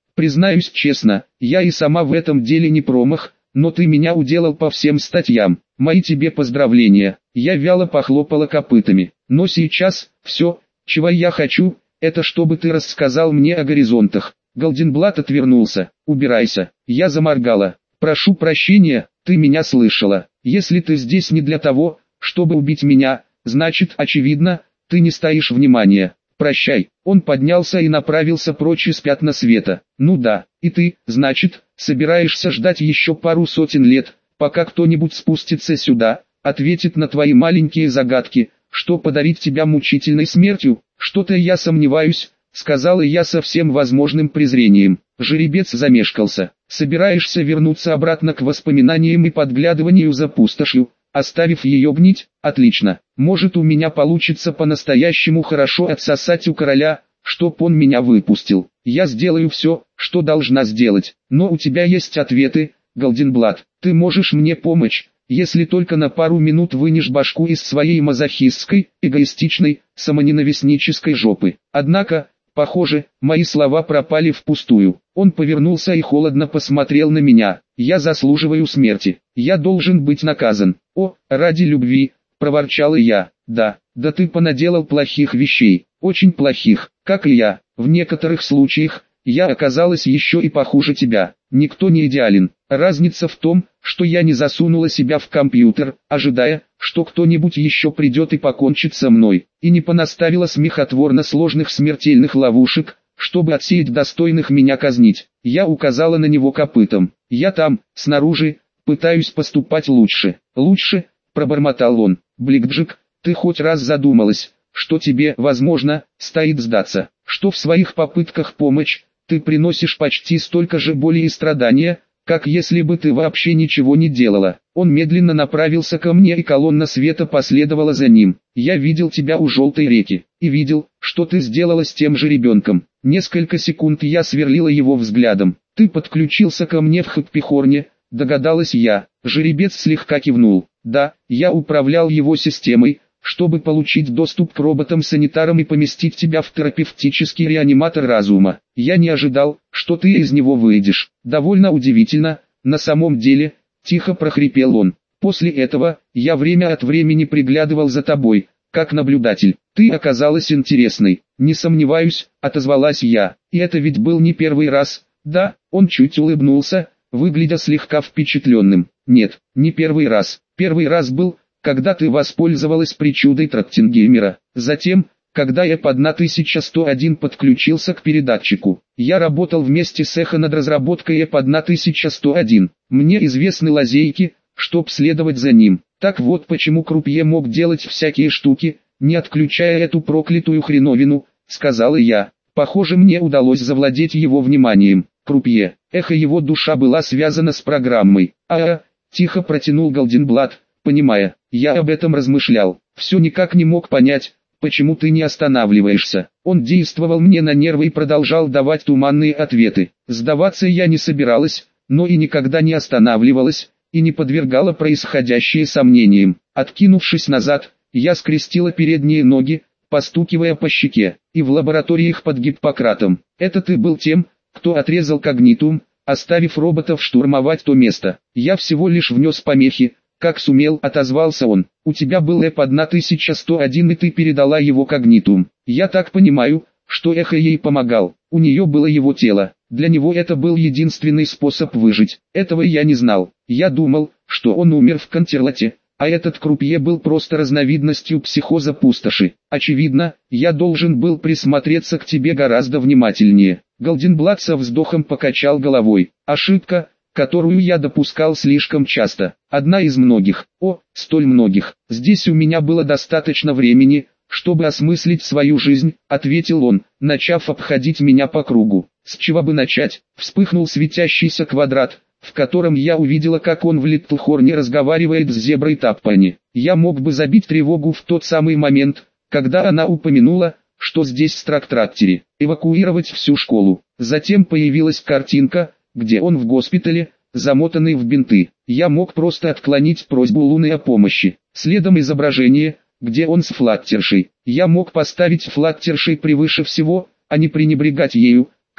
Признаюсь честно, я и сама в этом деле не промах, но ты меня уделал по всем статьям. Мои тебе поздравления. Я вяло похлопала копытами. Но сейчас, все, чего я хочу, это чтобы ты рассказал мне о горизонтах. Голденблат отвернулся. Убирайся. Я заморгала. Прошу прощения, ты меня слышала. Если ты здесь не для того, чтобы убить меня, значит, очевидно, ты не стоишь внимания. Прощай. Он поднялся и направился прочь из пятна света. Ну да, и ты, значит, собираешься ждать еще пару сотен лет, пока кто-нибудь спустится сюда, ответит на твои маленькие загадки, что подарить тебя мучительной смертью. Что-то я сомневаюсь, сказала я со всем возможным презрением. Жеребец замешкался. Собираешься вернуться обратно к воспоминаниям и подглядыванию за пустошью, оставив ее гнить? Отлично. Может, у меня получится по-настоящему хорошо отсосать у короля, чтоб он меня выпустил. Я сделаю все, что должна сделать. Но у тебя есть ответы, Голденблат. Ты можешь мне помочь, если только на пару минут вынешь башку из своей мазохистской, эгоистичной, самоненавистнической жопы. Однако, похоже, мои слова пропали впустую. Он повернулся и холодно посмотрел на меня. Я заслуживаю смерти. Я должен быть наказан. О, ради любви, проворчала я. Да, да ты понаделал плохих вещей. Очень плохих, как и я. В некоторых случаях, я оказалась еще и похуже тебя. Никто не идеален. Разница в том, что я не засунула себя в компьютер, ожидая, что кто-нибудь еще придет и покончит со мной, и не понаставила смехотворно сложных смертельных ловушек, чтобы отсеять достойных меня казнить. Я указала на него копытом. Я там, снаружи, пытаюсь поступать лучше. Лучше, пробормотал он. Бликджик, ты хоть раз задумалась, что тебе, возможно, стоит сдаться, что в своих попытках помочь, ты приносишь почти столько же боли и страдания, как если бы ты вообще ничего не делала. Он медленно направился ко мне, и колонна света последовала за ним. Я видел тебя у желтой реки, и видел, что ты сделала с тем же ребенком. Несколько секунд я сверлила его взглядом. Ты подключился ко мне в Хэппи-Хорне, догадалась я. Жеребец слегка кивнул. Да, я управлял его системой, чтобы получить доступ к роботам-санитарам и поместить тебя в терапевтический реаниматор разума. Я не ожидал, что ты из него выйдешь. Довольно удивительно, на самом деле, тихо прохрипел он. После этого, я время от времени приглядывал за тобой, как наблюдатель. Ты оказалась интересной. Не сомневаюсь, отозвалась я. И это ведь был не первый раз. Да, он чуть улыбнулся, выглядя слегка впечатленным. Нет, не первый раз. Первый раз был, когда ты воспользовалась причудой Траттенгеймера. Затем, когда я под на тысяча сто один подключился к передатчику, я работал вместе с Эхо над разработкой под на тысяча сто один. Мне известны лазейки, чтоб следовать за ним. Так вот почему Крупье мог делать всякие штуки, не отключая эту проклятую хреновину, сказала я. Похоже, мне удалось завладеть его вниманием. Крупье, Эхо, его душа была связана с программой. А-а, тихо протянул Голденблат, понимая. Я об этом размышлял, все никак не мог понять, почему ты не останавливаешься. Он действовал мне на нервы и продолжал давать туманные ответы. Сдаваться я не собиралась, но и никогда не останавливалась, и не подвергала происходящее сомнениям. Откинувшись назад, я скрестила передние ноги, постукивая по щеке, и в лабораториях под Гиппократом. Это ты был тем, кто отрезал когнитум, оставив роботов штурмовать то место. Я всего лишь внес помехи. Как сумел, отозвался он. У тебя был Э под на тысяча сто один, и ты передала его когнитум. Я так понимаю, что Эхо ей помогал. У нее было его тело. Для него это был единственный способ выжить. Этого я не знал. Я думал, что он умер в Контерлате, а этот Крупье был просто разновидностью психоза пустоши. Очевидно, я должен был присмотреться к тебе гораздо внимательнее. Голденблат со вздохом покачал головой. Ошибка, которую я допускал слишком часто. Одна из многих. О, столь многих. Здесь у меня было достаточно времени, чтобы осмыслить свою жизнь, ответил он, начав обходить меня по кругу. С чего бы начать? Вспыхнул светящийся квадрат, в котором я увидела, как он в Литтлхорне разговаривает с зеброй Таппани. Я мог бы забить тревогу в тот самый момент, когда она упомянула, что здесь Страктрактере, эвакуировать всю школу. Затем появилась картинка, где он в госпитале, замотанный в бинты. Я мог просто отклонить просьбу Луны о помощи. Следом изображение, где он с Флаттершей. Я мог поставить Флаттершей превыше всего, а не пренебрегать ею,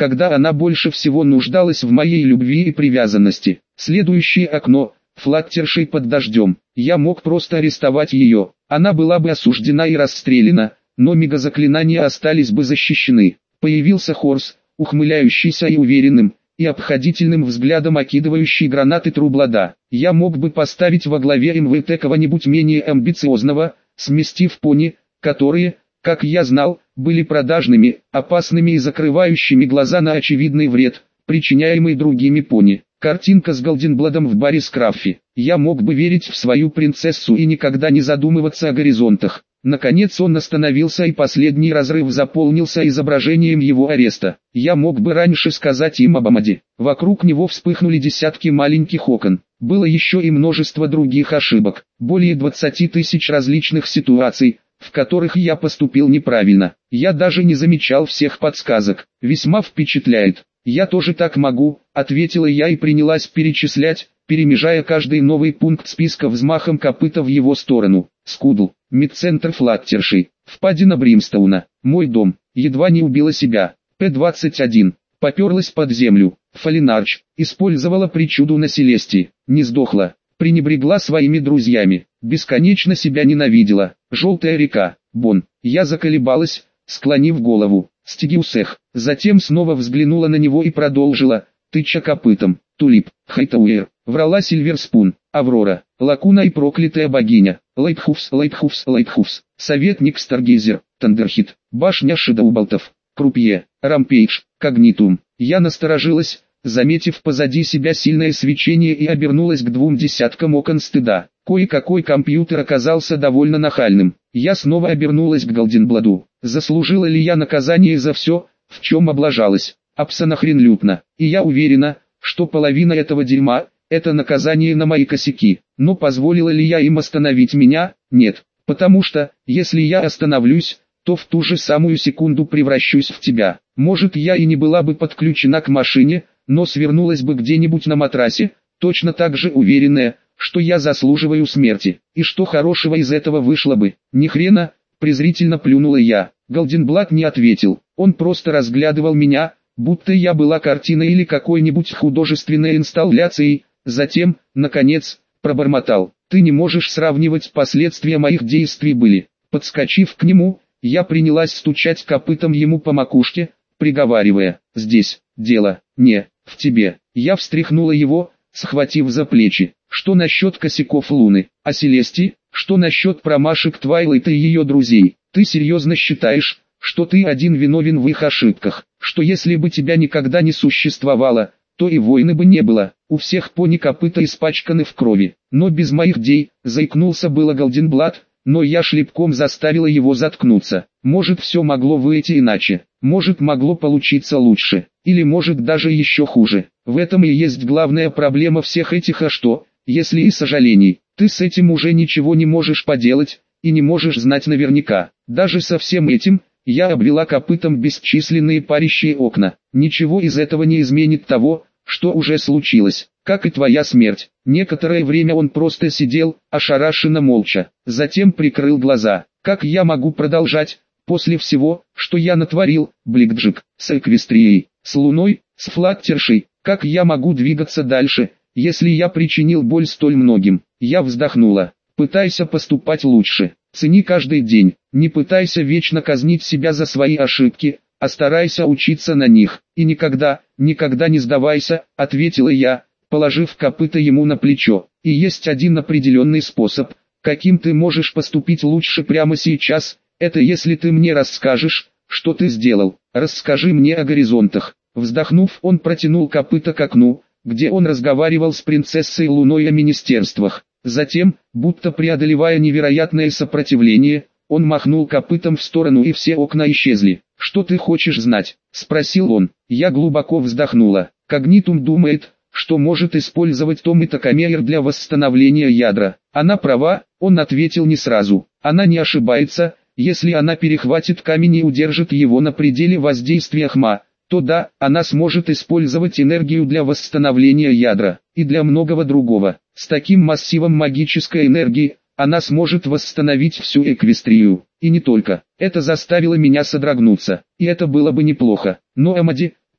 когда она больше всего нуждалась в моей любви и привязанности. Следующее окно, флаттершей под дождем. Я мог просто арестовать ее, она была бы осуждена и расстреляна, но мегазаклинания остались бы защищены. Появился Хорс, ухмыляющийся и уверенным, и обходительным взглядом окидывающий гранаты Трублада. Я мог бы поставить во главе эм вэ тэ кого-нибудь менее амбициозного, сместив пони, которые, как я знал, были продажными, опасными и закрывающими глаза на очевидный вред, причиняемый другими пони. Картинка с Голденбладом в баре Скраффи. Я мог бы верить в свою принцессу и никогда не задумываться о горизонтах. Наконец он остановился, и последний разрыв заполнился изображением его ареста. Я мог бы раньше сказать им об Амаде. Вокруг него вспыхнули десятки маленьких окон. Было еще и множество других ошибок. Более двадцати тысяч различных ситуаций, в которых я поступил неправильно. Я даже не замечал всех подсказок. Весьма впечатляет. «Я тоже так могу», — ответила я и принялась перечислять, перемежая каждый новый пункт списка взмахом копыта в его сторону. Скудл, медцентр Флаттерши, впадина Бримстоуна, мой дом, едва не убила себя. Пэ двадцать один, поперлась под землю. Фалинарч, использовала причуду на Селестии, не сдохла, пренебрегла своими друзьями, бесконечно себя ненавидела. Желтая река, Бон, я заколебалась, склонив голову. Стигиусех, затем снова взглянула на него и продолжила, тыча копытом. Тулип, Хайтауэр, врала Сильверспун, Аврора, Лакуна и проклятая богиня. Лейтхуфс, Лейтхуфс, Лейтхуфс, советник Старгейзер, Тандерхит, башня Шидаубалтов, Крупье, Рампейдж, Когнитум. Я насторожилась, заметив позади себя сильное свечение, и обернулась к двум десяткам окон стыда. Кое-какой компьютер оказался довольно нахальным. Я снова обернулась к Голденбладу. Заслужила ли я наказание за все, в чем облажалась? Абсонахренлютно. И я уверена, что половина этого дерьма – это наказание на мои косяки. Но позволила ли я им остановить меня? Нет. Потому что, если я остановлюсь, то в ту же самую секунду превращусь в тебя. Может, я и не была бы подключена к машине, но свернулась бы где-нибудь на матрасе, точно так же уверенная, что я заслуживаю смерти. И что хорошего из этого вышло бы? Ни хрена, презрительно плюнула я. Голденблат не ответил, он просто разглядывал меня, будто я была картиной или какой-нибудь художественной инсталляцией. Затем, наконец, пробормотал: ты не можешь сравнивать, последствия моих действий были. Подскочив к нему, я принялась стучать копытом ему по макушке, приговаривая: здесь дело не в тебе. Я встряхнула его, схватив за плечи. Что насчет косяков Луны, а Селестии? Что насчет промашек Твайлайта и ее друзей? Ты серьезно считаешь, что ты один виновен в их ошибках? Что если бы тебя никогда не существовало, то и войны бы не было? У всех пони копыта испачканы в крови. Но без моих дей, заикнулся было Голденблат, но я шлепком заставила его заткнуться. Может, все могло выйти иначе. Может, могло получиться лучше. Или может даже еще хуже. В этом и есть главная проблема всех этих «а что», если и сожалений. Ты с этим уже ничего не можешь поделать, и не можешь знать наверняка. Даже со всем этим, я обвела копытом бесчисленные парящие окна. Ничего из этого не изменит того, что уже случилось, как и твоя смерть. Некоторое время он просто сидел, ошарашенно молча. Затем прикрыл глаза. Как я могу продолжать, после всего, что я натворил, Бликджик, с Эквестрией, с Луной, с Флаттершей? Как я могу двигаться дальше, если я причинил боль столь многим? Я вздохнула. Пытайся поступать лучше. Цени каждый день. Не пытайся вечно казнить себя за свои ошибки, а старайся учиться на них. И никогда, никогда не сдавайся, ответила я, положив копыто ему на плечо. И есть один определенный способ, каким ты можешь поступить лучше прямо сейчас. Это если ты мне расскажешь, что ты сделал. Расскажи мне о горизонтах. Вздохнув, он протянул копыто к окну, где он разговаривал с принцессой Луной о министерствах. Затем, будто преодолевая невероятное сопротивление, он махнул копытом в сторону, и все окна исчезли. «Что ты хочешь знать?» – спросил он. Я глубоко вздохнула. Когнитум думает, что может использовать Том и Токамейр для восстановления ядра. Она права, он ответил не сразу. Она не ошибается, если она перехватит камень и удержит его на пределе воздействия Хма, то да, она сможет использовать энергию для восстановления ядра, и для многого другого. С таким массивом магической энергии, она сможет восстановить всю Эквестрию, и не только. Это заставило меня содрогнуться, и это было бы неплохо. Но Амади,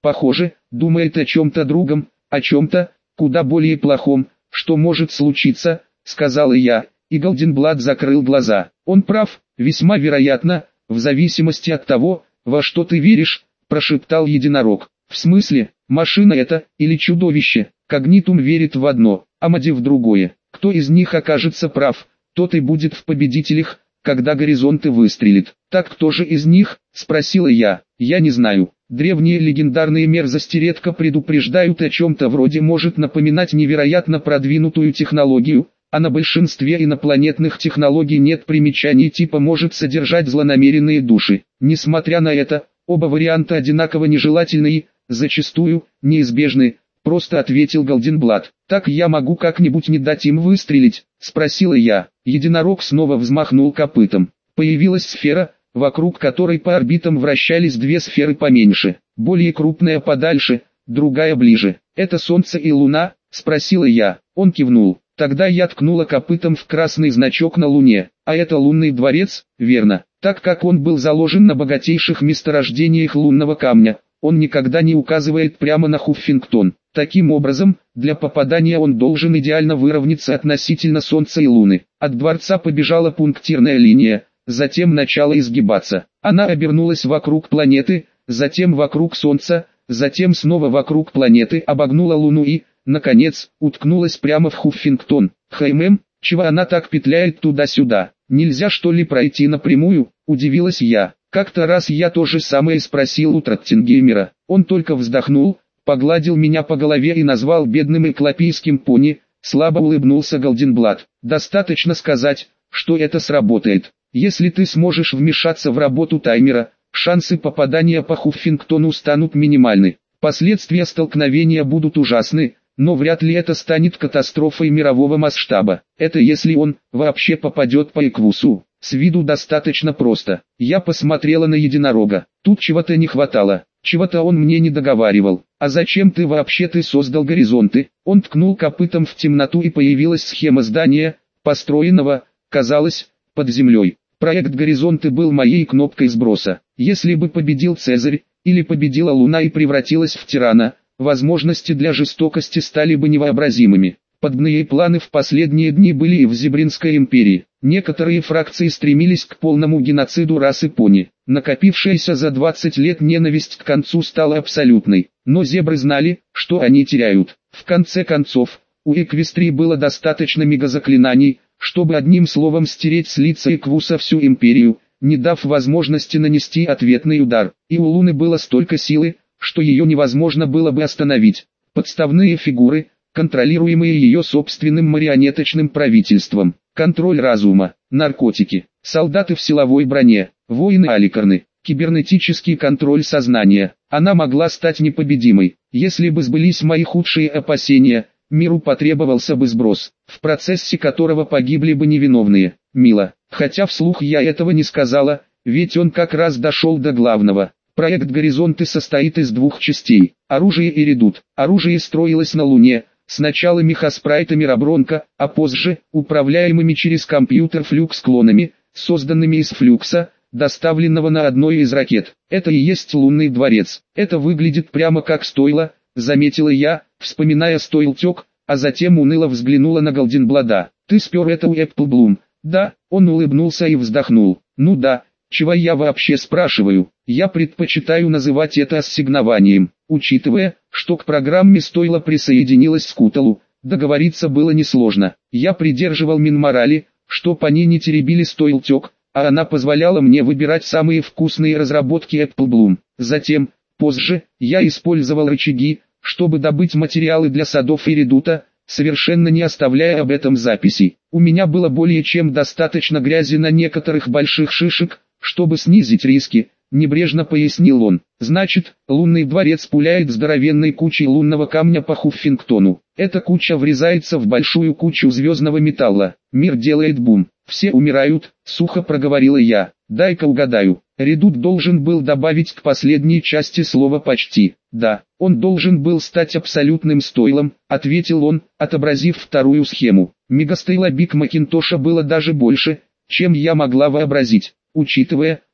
Похоже, думает о чем-то другом, о чем-то, куда более плохом, что может случиться, сказала я, и Голденблат закрыл глаза. Он прав, весьма вероятно, в зависимости от того, во что ты веришь, прошептал единорог. В смысле, машина это, или чудовище? Когнитум верит в одно, Амади в другое. Кто из них окажется прав, тот и будет в победителях, когда горизонты выстрелит. Так кто же из них, спросила я. Я не знаю. Древние легендарные мерзости редко предупреждают о чем-то вроде может напоминать невероятно продвинутую технологию, а на большинстве инопланетных технологий нет примечаний типа может содержать злонамеренные души. Несмотря на это, оба варианта одинаково нежелательны, зачастую, неизбежны, просто ответил Голденблат. Так я могу как-нибудь не дать им выстрелить, спросила я. Единорог снова взмахнул копытом. Появилась сфера, вокруг которой по орбитам вращались две сферы поменьше, более крупная подальше, другая ближе. Это Солнце и Луна, спросила я. Он кивнул. Тогда я ткнула копытом в красный значок на Луне. А это лунный дворец, верно? Так как он был заложен на богатейших месторождениях лунного камня, он никогда не указывает прямо на Хуффингтон. Таким образом, для попадания он должен идеально выровняться относительно Солнца и Луны. От дворца побежала пунктирная линия, затем начала изгибаться. Она обернулась вокруг планеты, затем вокруг Солнца, затем снова вокруг планеты, обогнула Луну и, наконец, уткнулась прямо в Хуффингтон. Хм, чего она так петляет туда-сюда? Нельзя что ли пройти напрямую? Удивилась я. Как-то раз я то же самое спросил у Траттенгеймера. Он только вздохнул, погладил меня по голове и назвал бедным эклопийским пони. Слабо улыбнулся Голденблат. Достаточно сказать, что это сработает. Если ты сможешь вмешаться в работу таймера, шансы попадания по Хуффингтону станут минимальны. Последствия столкновения будут ужасны, но вряд ли это станет катастрофой мирового масштаба. Это если он вообще попадет по Эквусу. С виду достаточно просто. Я посмотрела на единорога. Тут чего-то не хватало. Чего-то он мне не договаривал. А зачем ты вообще ты создал горизонты? Он ткнул копытом в темноту и появилась схема здания, построенного, казалось, под землей. Проект «Горизонты» был моей кнопкой сброса. Если бы победил Цезарь, или победила Луна и превратилась в тирана, возможности для жестокости стали бы невообразимыми. Подобные планы в последние дни были и в Зебринской империи. Некоторые фракции стремились к полному геноциду расы пони. Накопившаяся за двадцать лет ненависть к концу стала абсолютной. Но зебры знали, что они теряют. В конце концов, у Эквестрии было достаточно мегазаклинаний, чтобы одним словом стереть с лица Эквуса всю империю, не дав возможности нанести ответный удар. И у Луны было столько силы, что ее невозможно было бы остановить. Подставные фигуры, контролируемые ее собственным марионеточным правительством, контроль разума, наркотики, солдаты в силовой броне, воины-аликарны, кибернетический контроль сознания. Она могла стать непобедимой. Если бы сбылись мои худшие опасения, миру потребовался бы сброс, в процессе которого погибли бы невиновные. Мило, хотя вслух я этого не сказала, ведь он как раз дошел до главного. Проект «Горизонты» состоит из двух частей – оружие и редут. Оружие строилось на Луне, сначала мехаспрайтами Робронка, а позже – управляемыми через компьютер флюкс-клонами, созданными из флюкса, доставленного на одной из ракет. Это и есть лунный дворец. Это выглядит прямо как стойло, заметила я, вспоминая стойлтек, а затем уныло взглянула на Голденблада. Ты спер это у Эпплблум? Да, он улыбнулся и вздохнул. Ну да. Чего я вообще спрашиваю? Я предпочитаю называть это ассигнованием, учитывая, что к программе стойло присоединилась Скуталу, договориться было несложно. Я придерживал Минморали, чтоб они не теребили стойлтек, а она позволяла мне выбирать самые вкусные разработки Эпплблум. Затем, позже, я использовал рычаги, чтобы добыть материалы для садов и редута, совершенно не оставляя об этом записей. У меня было более чем достаточно грязи на некоторых больших шишек, чтобы снизить риски, небрежно пояснил он. Значит, лунный дворец пуляет здоровенной кучей лунного камня по Хуффингтону. Эта куча врезается в большую кучу звездного металла. Мир делает бум. Все умирают, сухо проговорила я. Дай-ка угадаю. Редут должен был добавить к последней части слова «почти». Да, он должен был стать абсолютным стойлом, ответил он, отобразив вторую схему. Мегастейла Биг Макинтоша было даже больше, чем я могла вообразить. Учитывая,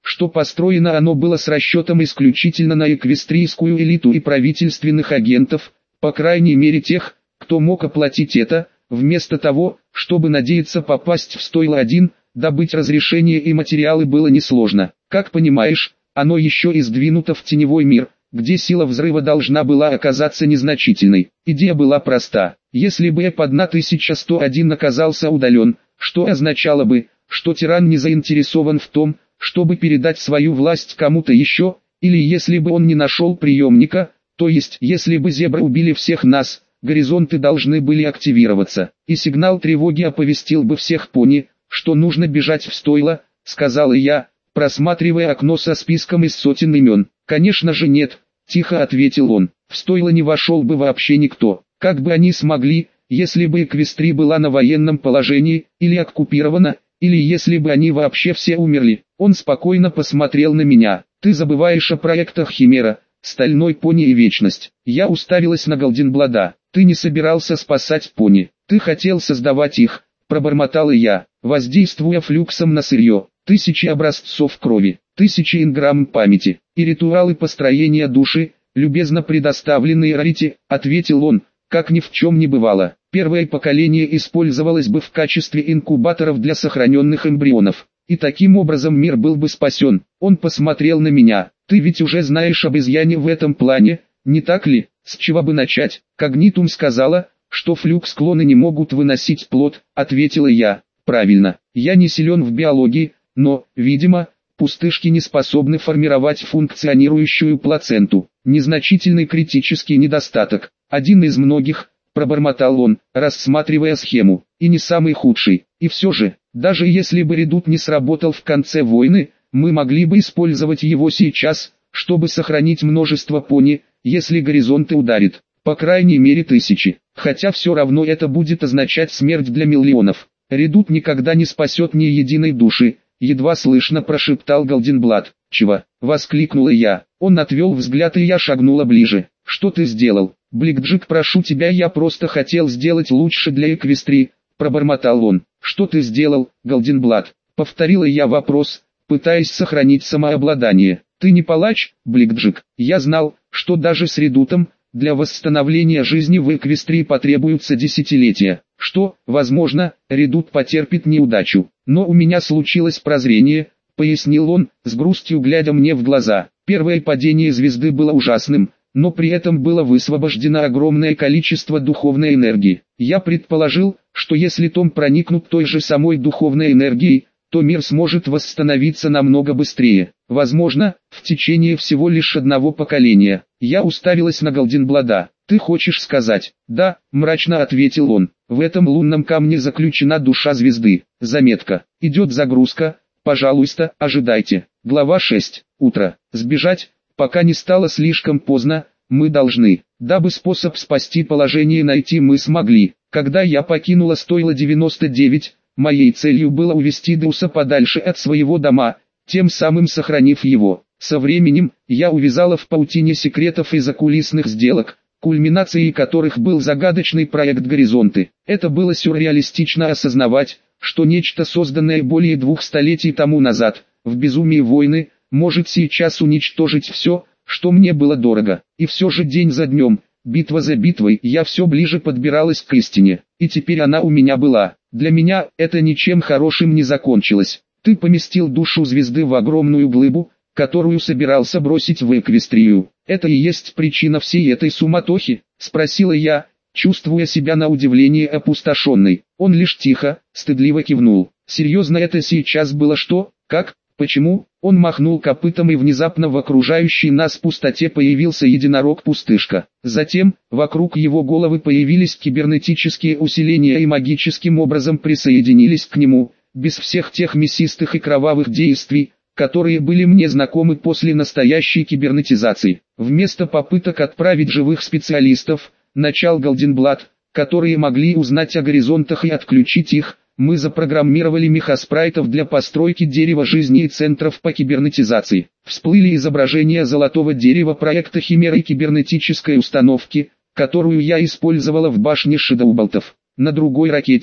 что построено оно было с расчетом исключительно на эквестрийскую элиту и правительственных агентов, по крайней мере тех, кто мог оплатить это, вместо того, чтобы надеяться попасть в стойло один, добыть разрешение и материалы было несложно. Как понимаешь, оно еще и сдвинуто в теневой мир, где сила взрыва должна была оказаться незначительной. Идея была проста. Если бы Эп тысяча сто один оказался удален, что означало бы, что тиран не заинтересован в том, чтобы передать свою власть кому-то еще, или если бы он не нашел приемника, то есть если бы зебры убили всех нас, горизонты должны были активироваться, и сигнал тревоги оповестил бы всех пони, что нужно бежать в стойло, сказал я, просматривая окно со списком из сотен имен. Конечно же нет, тихо ответил он, в стойло не вошел бы вообще никто, как бы они смогли, если бы Эквестрия была на военном положении, или оккупирована, или если бы они вообще все умерли. Он спокойно посмотрел на меня. Ты забываешь о проектах Химера, Стальной Пони и Вечность. Я уставилась на Голденблада. Ты не собирался спасать пони. Ты хотел создавать их, пробормотал я, воздействуя флюксом на сырье. Тысячи образцов крови, тысячи инграмм памяти и ритуалы построения души, любезно предоставленные Рарити, ответил он, как ни в чем не бывало. Первое поколение использовалось бы в качестве инкубаторов для сохраненных эмбрионов. И таким образом мир был бы спасен. Он посмотрел на меня. Ты ведь уже знаешь об изъяне в этом плане, не так ли? С чего бы начать? Когнитум сказала, что флюкс-клоны не могут выносить плод, ответила я. Правильно, я не силен в биологии, но, видимо, пустышки не способны формировать функционирующую плаценту. Незначительный критический недостаток. Один из многих, пробормотал он, рассматривая схему, и не самый худший. И все же, даже если бы редут не сработал в конце войны, мы могли бы использовать его сейчас, чтобы сохранить множество пони, если горизонты ударит, по крайней мере тысячи. Хотя все равно это будет означать смерть для миллионов. Редут никогда не спасет ни единой души, едва слышно прошептал Голденблад. Чего? Воскликнула я. Он отвел взгляд, и я шагнула ближе. Что ты сделал? Бликджик, прошу тебя, я просто хотел сделать лучше для Эквестрии, пробормотал он. Что ты сделал, Голденблад? Повторила я вопрос, пытаясь сохранить самообладание. Ты не палач, Бликджик. Я знал, что даже с редутом, для восстановления жизни в Эквестрии потребуются десятилетия. Что, возможно, редут потерпит неудачу. Но у меня случилось прозрение, пояснил он, с грустью глядя мне в глаза. Первое падение звезды было ужасным, но при этом было высвобождено огромное количество духовной энергии. Я предположил, что если Том проникнут той же самой духовной энергией, то мир сможет восстановиться намного быстрее. Возможно, в течение всего лишь одного поколения. Я уставилась на Голденблада. Ты хочешь сказать? Да, мрачно ответил он. В этом лунном камне заключена душа звезды. Заметка. Идет загрузка. Пожалуйста, ожидайте. Глава шесть. Утро. Сбежать, пока не стало слишком поздно, мы должны. Дабы способ спасти положение найти мы смогли. Когда я покинула стойло девяносто девять, моей целью было увести Деуса подальше от своего дома, тем самым сохранив его. Со временем, я увязала в паутине секретов и закулисных сделок, кульминацией которых был загадочный проект «Горизонты». Это было сюрреалистично осознавать, что нечто, созданное более двух столетий тому назад, в безумии войны, может сейчас уничтожить все, что мне было дорого. И все же день за днем, битва за битвой, я все ближе подбиралась к истине. И теперь она у меня была. Для меня это ничем хорошим не закончилось. Ты поместил душу звезды в огромную глыбу, которую собирался бросить в Эквестрию. Это и есть причина всей этой суматохи? Спросила я, чувствуя себя на удивление опустошенной. Он лишь тихо, стыдливо кивнул. Серьезно, это сейчас было что? Как? Почему? Он махнул копытом, и внезапно в окружающей нас пустоте появился единорог-пустышка. Затем, вокруг его головы появились кибернетические усиления и магическим образом присоединились к нему, без всех тех мясистых и кровавых действий, которые были мне знакомы после настоящей кибернетизации. Вместо попыток отправить живых специалистов, начал Голденблад, которые могли узнать о горизонтах и отключить их, мы запрограммировали мехаспрайтов для постройки дерева жизни и центров по кибернетизации. Всплыли изображения золотого дерева проекта Химера и кибернетической установки, которую я использовала в башне Шэдоуболтов. На другой ракете,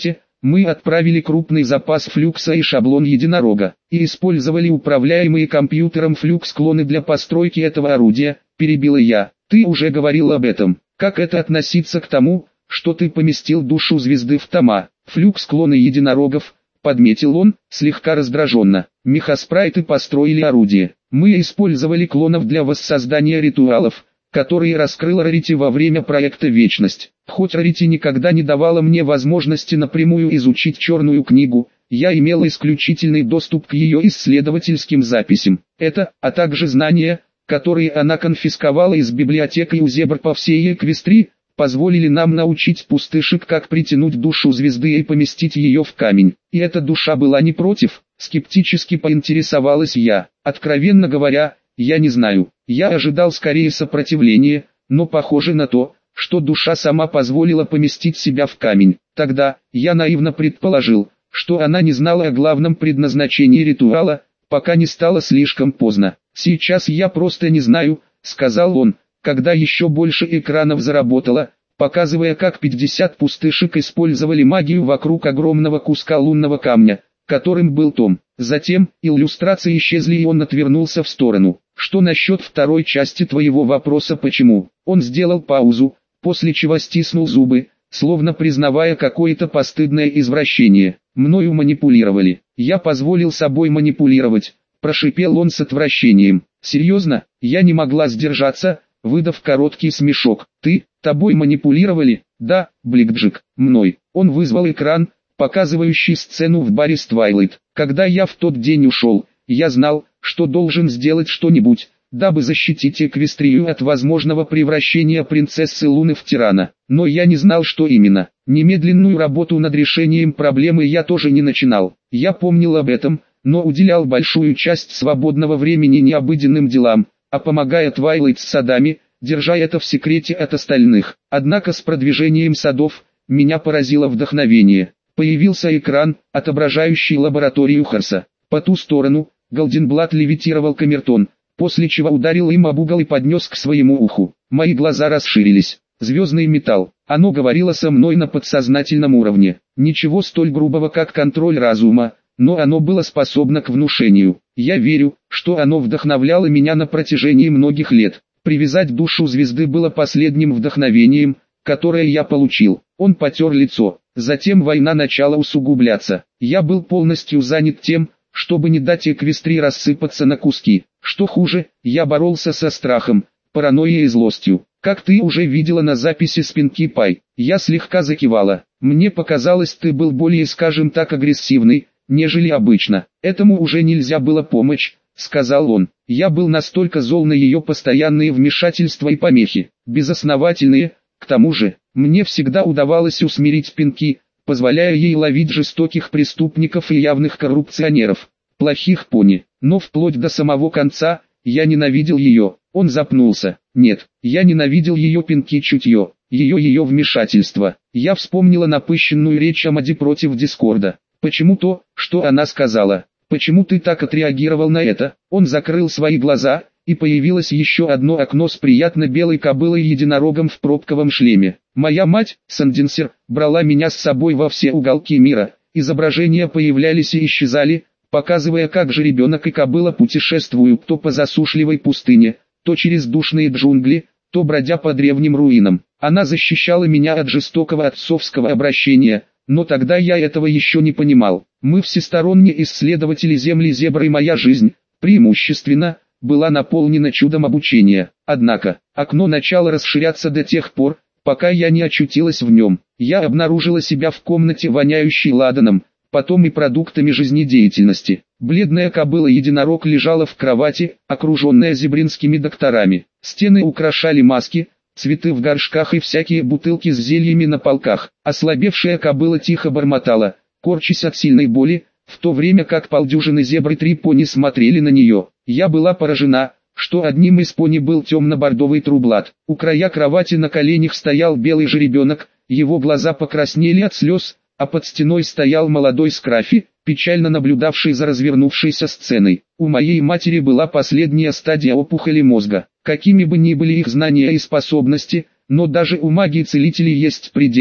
Мы отправили крупный запас флюкса и шаблон единорога, и использовали управляемые компьютером флюкс-клоны для постройки этого орудия, перебила я. Ты уже говорил об этом. Как это относится к тому, что ты поместил душу звезды в тома? Флюкс-клоны единорогов, подметил он, слегка раздраженно. Мехаспрайты построили орудие. Мы использовали клонов для воссоздания ритуалов, которые раскрыл Рарити во время проекта «Вечность». Хоть Рарити никогда не давала мне возможности напрямую изучить черную книгу, я имел исключительный доступ к ее исследовательским записям. Это, а также знания, которые она конфисковала из библиотеки у зебр по всей Эквестрии, позволили нам научить пустышек, как притянуть душу звезды и поместить ее в камень. И эта душа была не против, скептически поинтересовалась я. Откровенно говоря, я не знаю. Я ожидал скорее сопротивления, но похоже на то, что душа сама позволила поместить себя в камень. Тогда, я наивно предположил, что она не знала о главном предназначении ритуала, пока не стало слишком поздно. Сейчас я просто не знаю, сказал он, когда еще больше экранов заработало, показывая, как пятьдесят пустышек использовали магию вокруг огромного куска лунного камня, которым был том. Затем, иллюстрации исчезли и он отвернулся в сторону. Что насчет второй части твоего вопроса почему? Он сделал паузу, после чего стиснул зубы, словно признавая какое-то постыдное извращение. Мною манипулировали. Я позволил собой манипулировать, прошипел он с отвращением. Серьезно? Я не могла сдержаться, выдав короткий смешок. Ты, тобой манипулировали? Да, Бликджик, мной. Он вызвал экран, показывающий сцену в баре с Твайлайт. Когда я в тот день ушел, я знал, что должен сделать что-нибудь, дабы защитить Эквестрию от возможного превращения принцессы Луны в тирана. Но я не знал, что именно. Немедленную работу над решением проблемы я тоже не начинал. Я помнил об этом, но уделял большую часть свободного времени не обыденным делам, а помогая Твайлайт с садами, держа это в секрете от остальных. Однако с продвижением садов, меня поразило вдохновение. Появился экран, отображающий лабораторию Харса. По ту сторону, Голденблат левитировал камертон, после чего ударил им об угол и поднес к своему уху. Мои глаза расширились. Звездный металл. Оно говорило со мной на подсознательном уровне. Ничего столь грубого, как контроль разума, но оно было способно к внушению. Я верю, что оно вдохновляло меня на протяжении многих лет. Привязать душу звезды было последним вдохновением, которое я получил. Он потер лицо. Затем война начала усугубляться. Я был полностью занят тем, чтобы не дать Эквестрии рассыпаться на куски. Что хуже, я боролся со страхом, паранойей и злостью. Как ты уже видела на записи с Пинки Пай, я слегка закивала. Мне показалось, ты был более, скажем так, агрессивный, нежели обычно. Этому уже нельзя было помочь, сказал он. Я был настолько зол на ее постоянные вмешательства и помехи, безосновательные. К тому же, мне всегда удавалось усмирить Пинки, позволяя ей ловить жестоких преступников и явных коррупционеров, плохих пони. Но вплоть до самого конца, я ненавидел ее. Он запнулся. Нет, я ненавидел ее Пинки чутье, ее ее вмешательство. Я вспомнила напыщенную речь Амади против Дискорда. Почему то, что она сказала? Почему ты так отреагировал на это? Он закрыл свои глаза, и появилось еще одно окно с приятно белой кобылой-единорогом в пробковом шлеме. Моя мать, Санденсер, брала меня с собой во все уголки мира. Изображения появлялись и исчезали, показывая, как жеребенок и кобыла путешествуют то по засушливой пустыне, то через душные джунгли, то бродя по древним руинам. Она защищала меня от жестокого отцовского обращения, но тогда я этого еще не понимал. Мы всесторонние исследователи Земли Зебр, и моя жизнь, преимущественно, была наполнена чудом обучения. Однако, окно начало расширяться до тех пор, пока я не очутилась в нем. Я обнаружила себя в комнате, воняющей ладаном, потом и продуктами жизнедеятельности. Бледная кобыла-единорог лежала в кровати, окруженная зебринскими докторами. Стены украшали маски, цветы в горшках и всякие бутылки с зельями на полках. Ослабевшая кобыла тихо бормотала, корчась от сильной боли, в то время как полдюжины зебр и три пони смотрели на нее. Я была поражена, что одним из пони был темно-бордовый трублат. У края кровати на коленях стоял белый жеребенок, его глаза покраснели от слез, а под стеной стоял молодой Скрафи, печально наблюдавший за развернувшейся сценой. У моей матери была последняя стадия опухоли мозга. Какими бы ни были их знания и способности, но даже у магии целителей есть предел,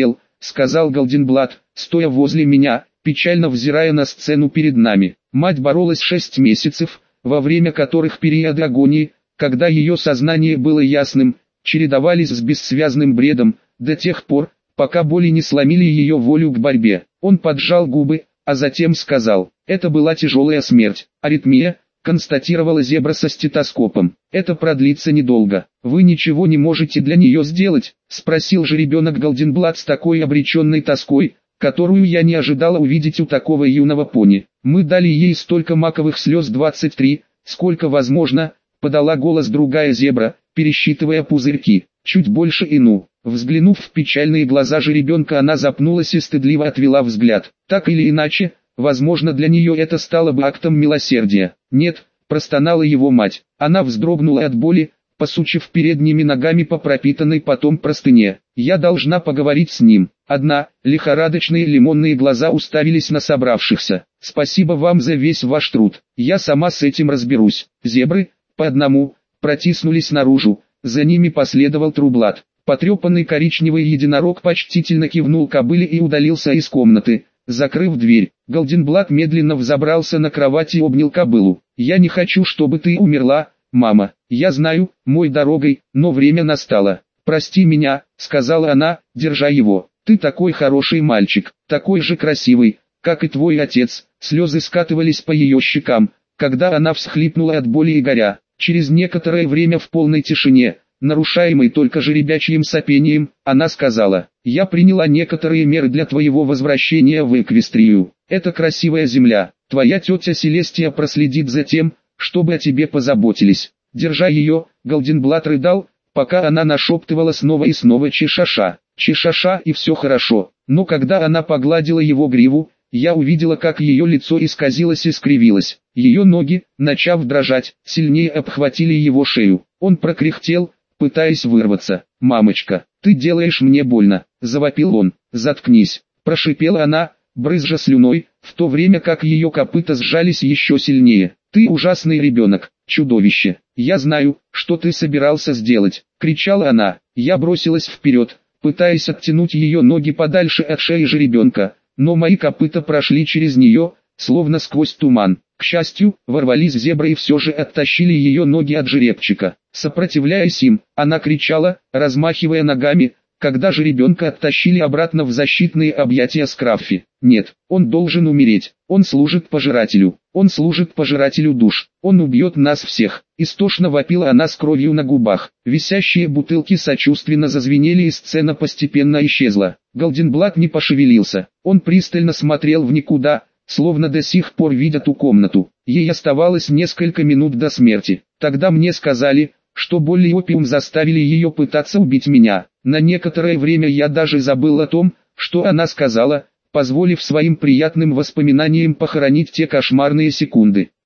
сказал Голденблат, стоя возле меня, печально взирая на сцену перед нами. Мать боролась шесть месяцев, во время которых периоды агонии, когда ее сознание было ясным, чередовались с бессвязным бредом, до тех пор, пока боли не сломили ее волю к борьбе. Он поджал губы, а затем сказал: «Это была тяжелая смерть, аритмия», констатировала зебра со стетоскопом. «Это продлится недолго. Вы ничего не можете для нее сделать?» — спросил жеребенок Голденблат с такой обреченной тоской, которую я не ожидала увидеть у такого юного пони. «Мы дали ей столько маковых слез двадцать три, сколько возможно», — подала голос другая зебра, пересчитывая пузырьки. «Чуть больше и ну». Взглянув в печальные глаза жеребенка, она запнулась и стыдливо отвела взгляд. Так или иначе, возможно, для нее это стало бы актом милосердия. «Нет», — простонала его мать. Она вздрогнула от боли, посучив передними ногами по пропитанной потом простыне. «Я должна поговорить с ним». Одна, лихорадочные лимонные глаза уставились на собравшихся. «Спасибо вам за весь ваш труд. Я сама с этим разберусь». Зебры, по одному, протиснулись наружу, за ними последовал Трублат. Потрепанный коричневый единорог почтительно кивнул кобыле и удалился из комнаты, закрыв дверь. Голденблат медленно взобрался на кровать и обнял кобылу. «Я не хочу, чтобы ты умерла, мама. Я знаю, мой дорогой, но время настало. Прости меня», — сказала она, держа его. «Ты такой хороший мальчик, такой же красивый, как и твой отец». Слезы скатывались по ее щекам, когда она всхлипнула от боли и горя. Через некоторое время в полной тишине, нарушаемой только жеребячьим сопением, она сказала: «Я приняла некоторые меры для твоего возвращения в Эквестрию. Это красивая земля. Твоя тетя Селестия проследит за тем, чтобы о тебе позаботились». Держа ее, Голденблат рыдал, пока она нашептывала снова и снова: «Чешаша, чешаша, и все хорошо». Но когда она погладила его гриву, я увидела, как ее лицо исказилось и скривилось. Ее ноги, начав дрожать, сильнее обхватили его шею. Он прокряхтел, пытаясь вырваться. «Мамочка, ты делаешь мне больно», — завопил он. «Заткнись», — прошипела она, брызжа слюной, в то время как ее копыта сжались еще сильнее. «Ты ужасный ребенок, чудовище. Я знаю, что ты собирался сделать», — кричала она. Я бросилась вперед, пытаясь оттянуть ее ноги подальше от шеи жеребенка, но мои копыта прошли через нее, словно сквозь туман. К счастью, ворвались зебры и все же оттащили ее ноги от жеребчика. Сопротивляясь им, она кричала, размахивая ногами, когда жеребенка оттащили обратно в защитные объятия Скраффи. «Нет, он должен умереть. Он служит пожирателю. Он служит пожирателю душ. Он убьет нас всех». Истошно вопила она с кровью на губах. Висящие бутылки сочувственно зазвенели, и сцена постепенно исчезла. Голденблат не пошевелился. Он пристально смотрел в никуда, словно до сих пор видя ту комнату. Ей оставалось несколько минут до смерти. Тогда мне сказали, что боль и опиум заставили ее пытаться убить меня. На некоторое время я даже забыл о том, что она сказала, позволив своим приятным воспоминаниям похоронить те кошмарные секунды.